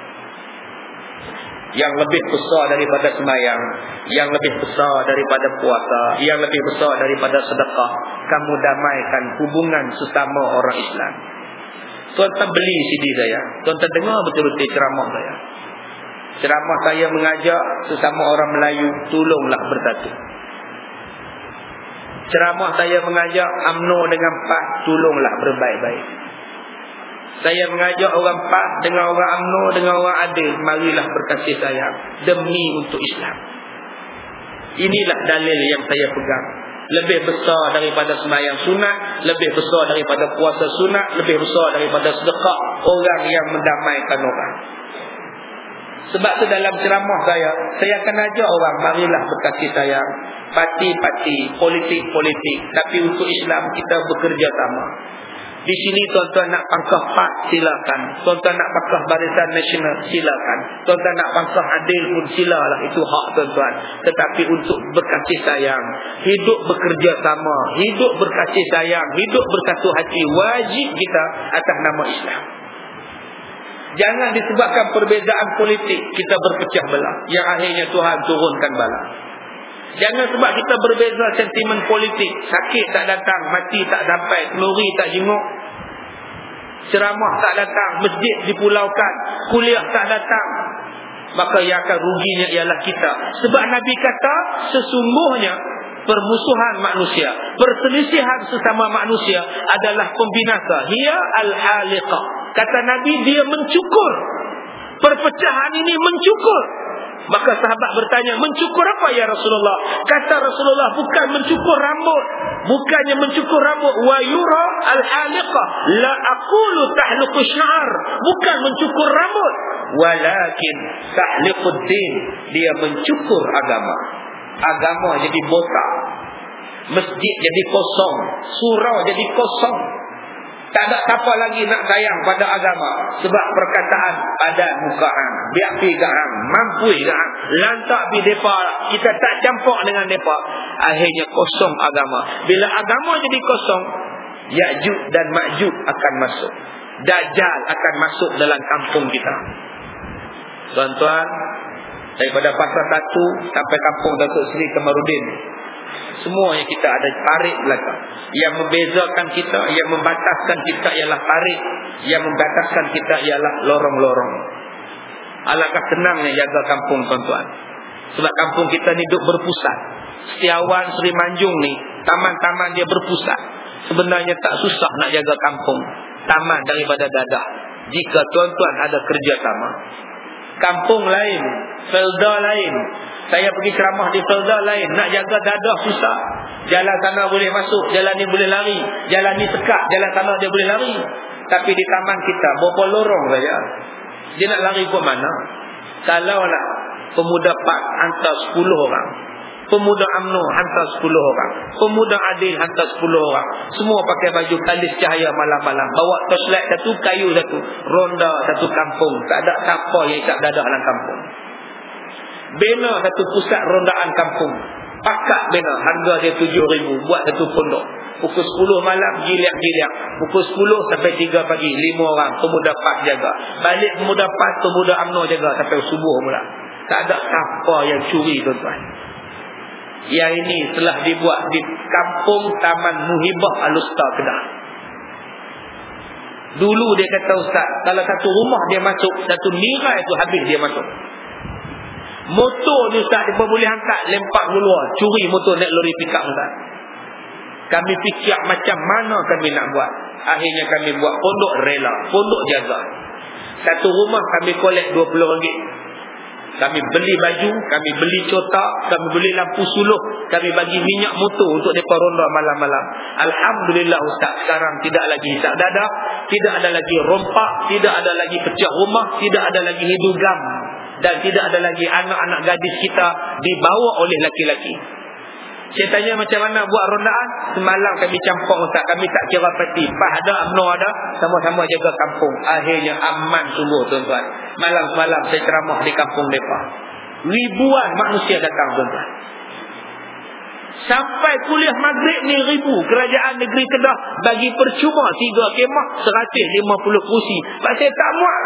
Yang lebih besar daripada sembahyang, yang lebih besar daripada puasa, yang lebih besar daripada sedekah, kamu damaikan hubungan sesama orang Islam. Tuan-tuan beli CD saya, tuan-tuan dengar betul-betul ceramah saya. Ceramah saya mengajak sesama orang Melayu, tolonglah bersatu. Ceramah saya mengajak UMNO dengan PAS, tolonglah berbaik-baik. Saya mengajak orang PAS dengan orang UMNO, dengan orang adil, marilah berkasih sayang demi untuk Islam. Inilah dalil yang saya pegang. Lebih besar daripada sembahyang sunat, lebih besar daripada puasa sunat, lebih besar daripada sedekah, orang yang mendamaikan orang. Sebab tu dalam ceramah saya akan ajak orang, marilah berkasih sayang, parti-parti, politik-politik, tapi untuk Islam kita bekerja sama. Di sini tuan-tuan nak pangkah PAS, silakan. Tuan-tuan nak pangkah Barisan Nasional, silakan. Tuan-tuan nak pangkah adil pun silalah, itu hak tuan-tuan. Tetapi untuk berkasih sayang, hidup bekerja sama, hidup berkasih sayang, hidup bersatu hati, wajib kita atas nama Islam. Jangan disebabkan perbezaan politik kita berpecah belah, yang akhirnya Tuhan turunkan bala. Jangan sebab kita berbeza sentimen politik, sakit tak datang, mati tak sampai, teluri tak jenguk, ceramah tak datang, masjid dipulaukan, kuliah tak datang, maka yang akan ruginya ialah kita. Sebab Nabi kata sesungguhnya permusuhan manusia, perselisihan sesama manusia adalah pembinasa. Hiya al-haliqah. Kata Nabi, dia mencukur. Perpecahan ini mencukur. Maka sahabat bertanya, mencukur apa ya Rasulullah? Kata Rasulullah, bukan mencukur rambut, bukannya mencukur rambut. Wa yura al-haliqah la aqulu tahliqu sya'ar, bukan mencukur rambut, walakin tahliqud din, dia mencukur agama. Agama jadi botak, masjid jadi kosong, surau jadi kosong. Tak ada siapa lagi nak sayang pada agama. Sebab perkataan padan muka hang, biak pi kat hang, mampu kat hang, lantak pi depa, kita tak campur dengan depa. Akhirnya kosong agama. Bila agama jadi kosong, Ya'juj dan Ma'juj akan masuk. Dajjal akan masuk dalam kampung kita. Tuan-tuan, daripada Pasar 1 sampai kampung Datuk Seri Kamarudin, semuanya kita ada parit belakang. Yang membezakan kita, yang membataskan kita ialah parit, yang membataskan kita ialah lorong-lorong. Alangkah senangnya jaga kampung tuan-tuan. Sebab kampung kita ni duduk berpusat. Setiawan Seri Manjung ni, taman-taman dia berpusat. Sebenarnya tak susah nak jaga kampung, taman daripada dadah, jika tuan-tuan ada kerjasama. Kampung lain, felda lain. Saya pergi ceramah di felda lain, nak jaga dadah susah. Jalan sana boleh masuk, jalan ni boleh lari, jalan ni sekat, jalan sana dia boleh lari. Tapi di taman kita berapa lorong saja, dia nak lari ke mana? Kalau nak pemuda PAS hantar 10 orang, Pemuda UMNO hantar 10 orang. Pemuda Adil hantar 10 orang. Semua pakai baju kalis cahaya malam-malam. Bawa torchlight satu, kayu satu. Ronda satu kampung. Tak ada siapa yang isap dadah dalam kampung. Bina satu pusat rondaan kampung. Pakat bina. Harga dia 7,000. Buat satu pondok. Pukul 10 malam giliak-giliak. Pukul 10 sampai 3 pagi 5 orang. Pemuda PAS jaga. Balik pemuda PAS, pemuda UMNO jaga sampai subuh pula. Tak ada siapa yang curi, tuan-tuan. Yang ini telah dibuat di kampung Taman Muhibah Al-Usta Kedah. Dulu dia kata, ustaz, kalau satu rumah dia masuk, satu nirai tu habis dia masuk. Motor ni ustaz, dia boleh angkat, lempak keluar, curi motor naik lori pick up, ustaz. Kami fikir macam mana kami nak buat. Akhirnya kami buat pondok rela, pondok jaga. Satu rumah kami kolek RM20. Kami beli baju, kami beli cotak, kami beli lampu suluh, kami bagi minyak motor untuk mereka ronda malam-malam. Alhamdulillah ustaz, sekarang tidak lagi hisap dadah, tidak ada lagi rompak, tidak ada lagi pecah rumah, tidak ada lagi hidugam, dan tidak ada lagi anak-anak gadis kita dibawa oleh laki-laki. Saya tanya macam mana buat rondaan. Semalam kami campur ustaz, kami tak kira parti. PAS ada, UMNO ada, sama-sama jaga kampung. Akhirnya aman sungguh, tuan-tuan. Malam-malam saya ceramah di kampung mereka. Ribuan manusia datang, tuan-tuan. Sampai kuliah maghrib ni ribu. Kerajaan negeri Kedah bagi percuma 3 kemah 150 kursi. Pasal tak muat.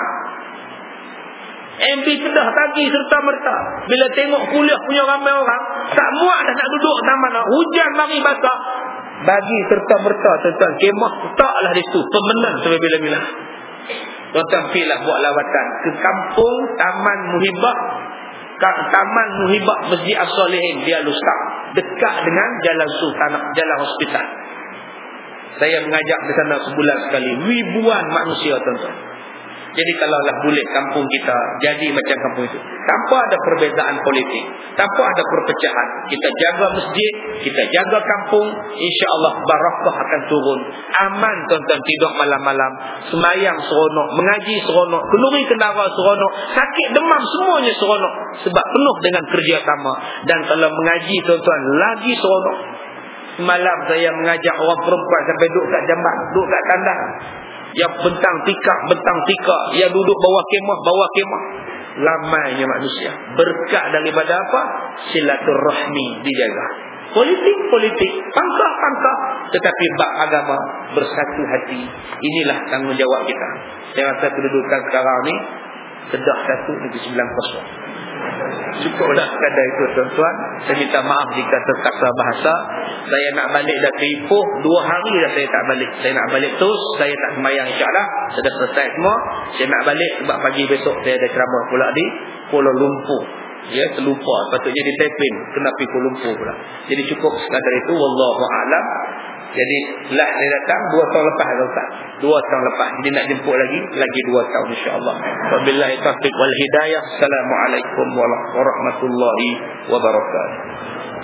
MP Kedah tagi serta-merta. Bila tengok kuliah punya ramai orang, tak muat dah nak duduk taman. Hujan mari basah. Bagi serta-merta, tuan-tuan, kemah taklah di situ. Pemenang sampai bila-bila. Tuan-tuan pergilah buat lawatan ke kampung Taman Muhibah. Taman Muhibah Masjid As-Solihin di Al-Usta. Dekat dengan Jalan Sultanah, Jalan Hospital. Saya mengajak di sana sebulan sekali. Ribuan manusia, tuan-tuan. Jadi kalaulah boleh kampung kita jadi macam kampung itu, tanpa ada perbezaan politik, tanpa ada perpecahan, kita jaga masjid, kita jaga kampung, insya-Allah barakah akan turun. Aman, tuan-tuan, tidur malam-malam, semayang seronok, mengaji seronok, kenduri kendara seronok, sakit demam semuanya seronok, sebab penuh dengan kerjasama. Dan kalau mengaji, tuan-tuan, lagi seronok. Semalam saya mengajak orang perempuan sampai duduk kat jambat, duduk kat tandas. Yang bentang tikar, yang duduk bawah kemah. Lamainya manusia. Berkat daripada apa? Silaturahmi dijaga. Politik, pangkah, tetapi bab agama bersatu hati. Inilah tanggungjawab kita. Saya rasa kedudukan sekarang ni Kedah 1 Negeri 9 Cukuplah sekadar itu, tuan-tuan. Saya minta maaf jika terkasar bahasa. Saya nak balik dah ke Ipoh 2 hari dah saya tak balik. Saya nak balik terus, saya tak sembahyang, insya-Allah sudah selesai semua. Saya nak balik sebab pagi besok saya ada ceramah pula di Kuala Lumpur. Ya, terlupa, patutnya di Taiping, kena pergi Kuala Lumpur pula. Jadi cukup sekadar itu, wallahu a'lam. Jadi live saya datang 2 tahun lepas, Ustaz. 2 tahun lepas. Jadi nak jemput lagi 2 tahun, insya-Allah. Wabillahi taufiq wal hidayah. Assalamualaikum warahmatullahi wabarakatuh.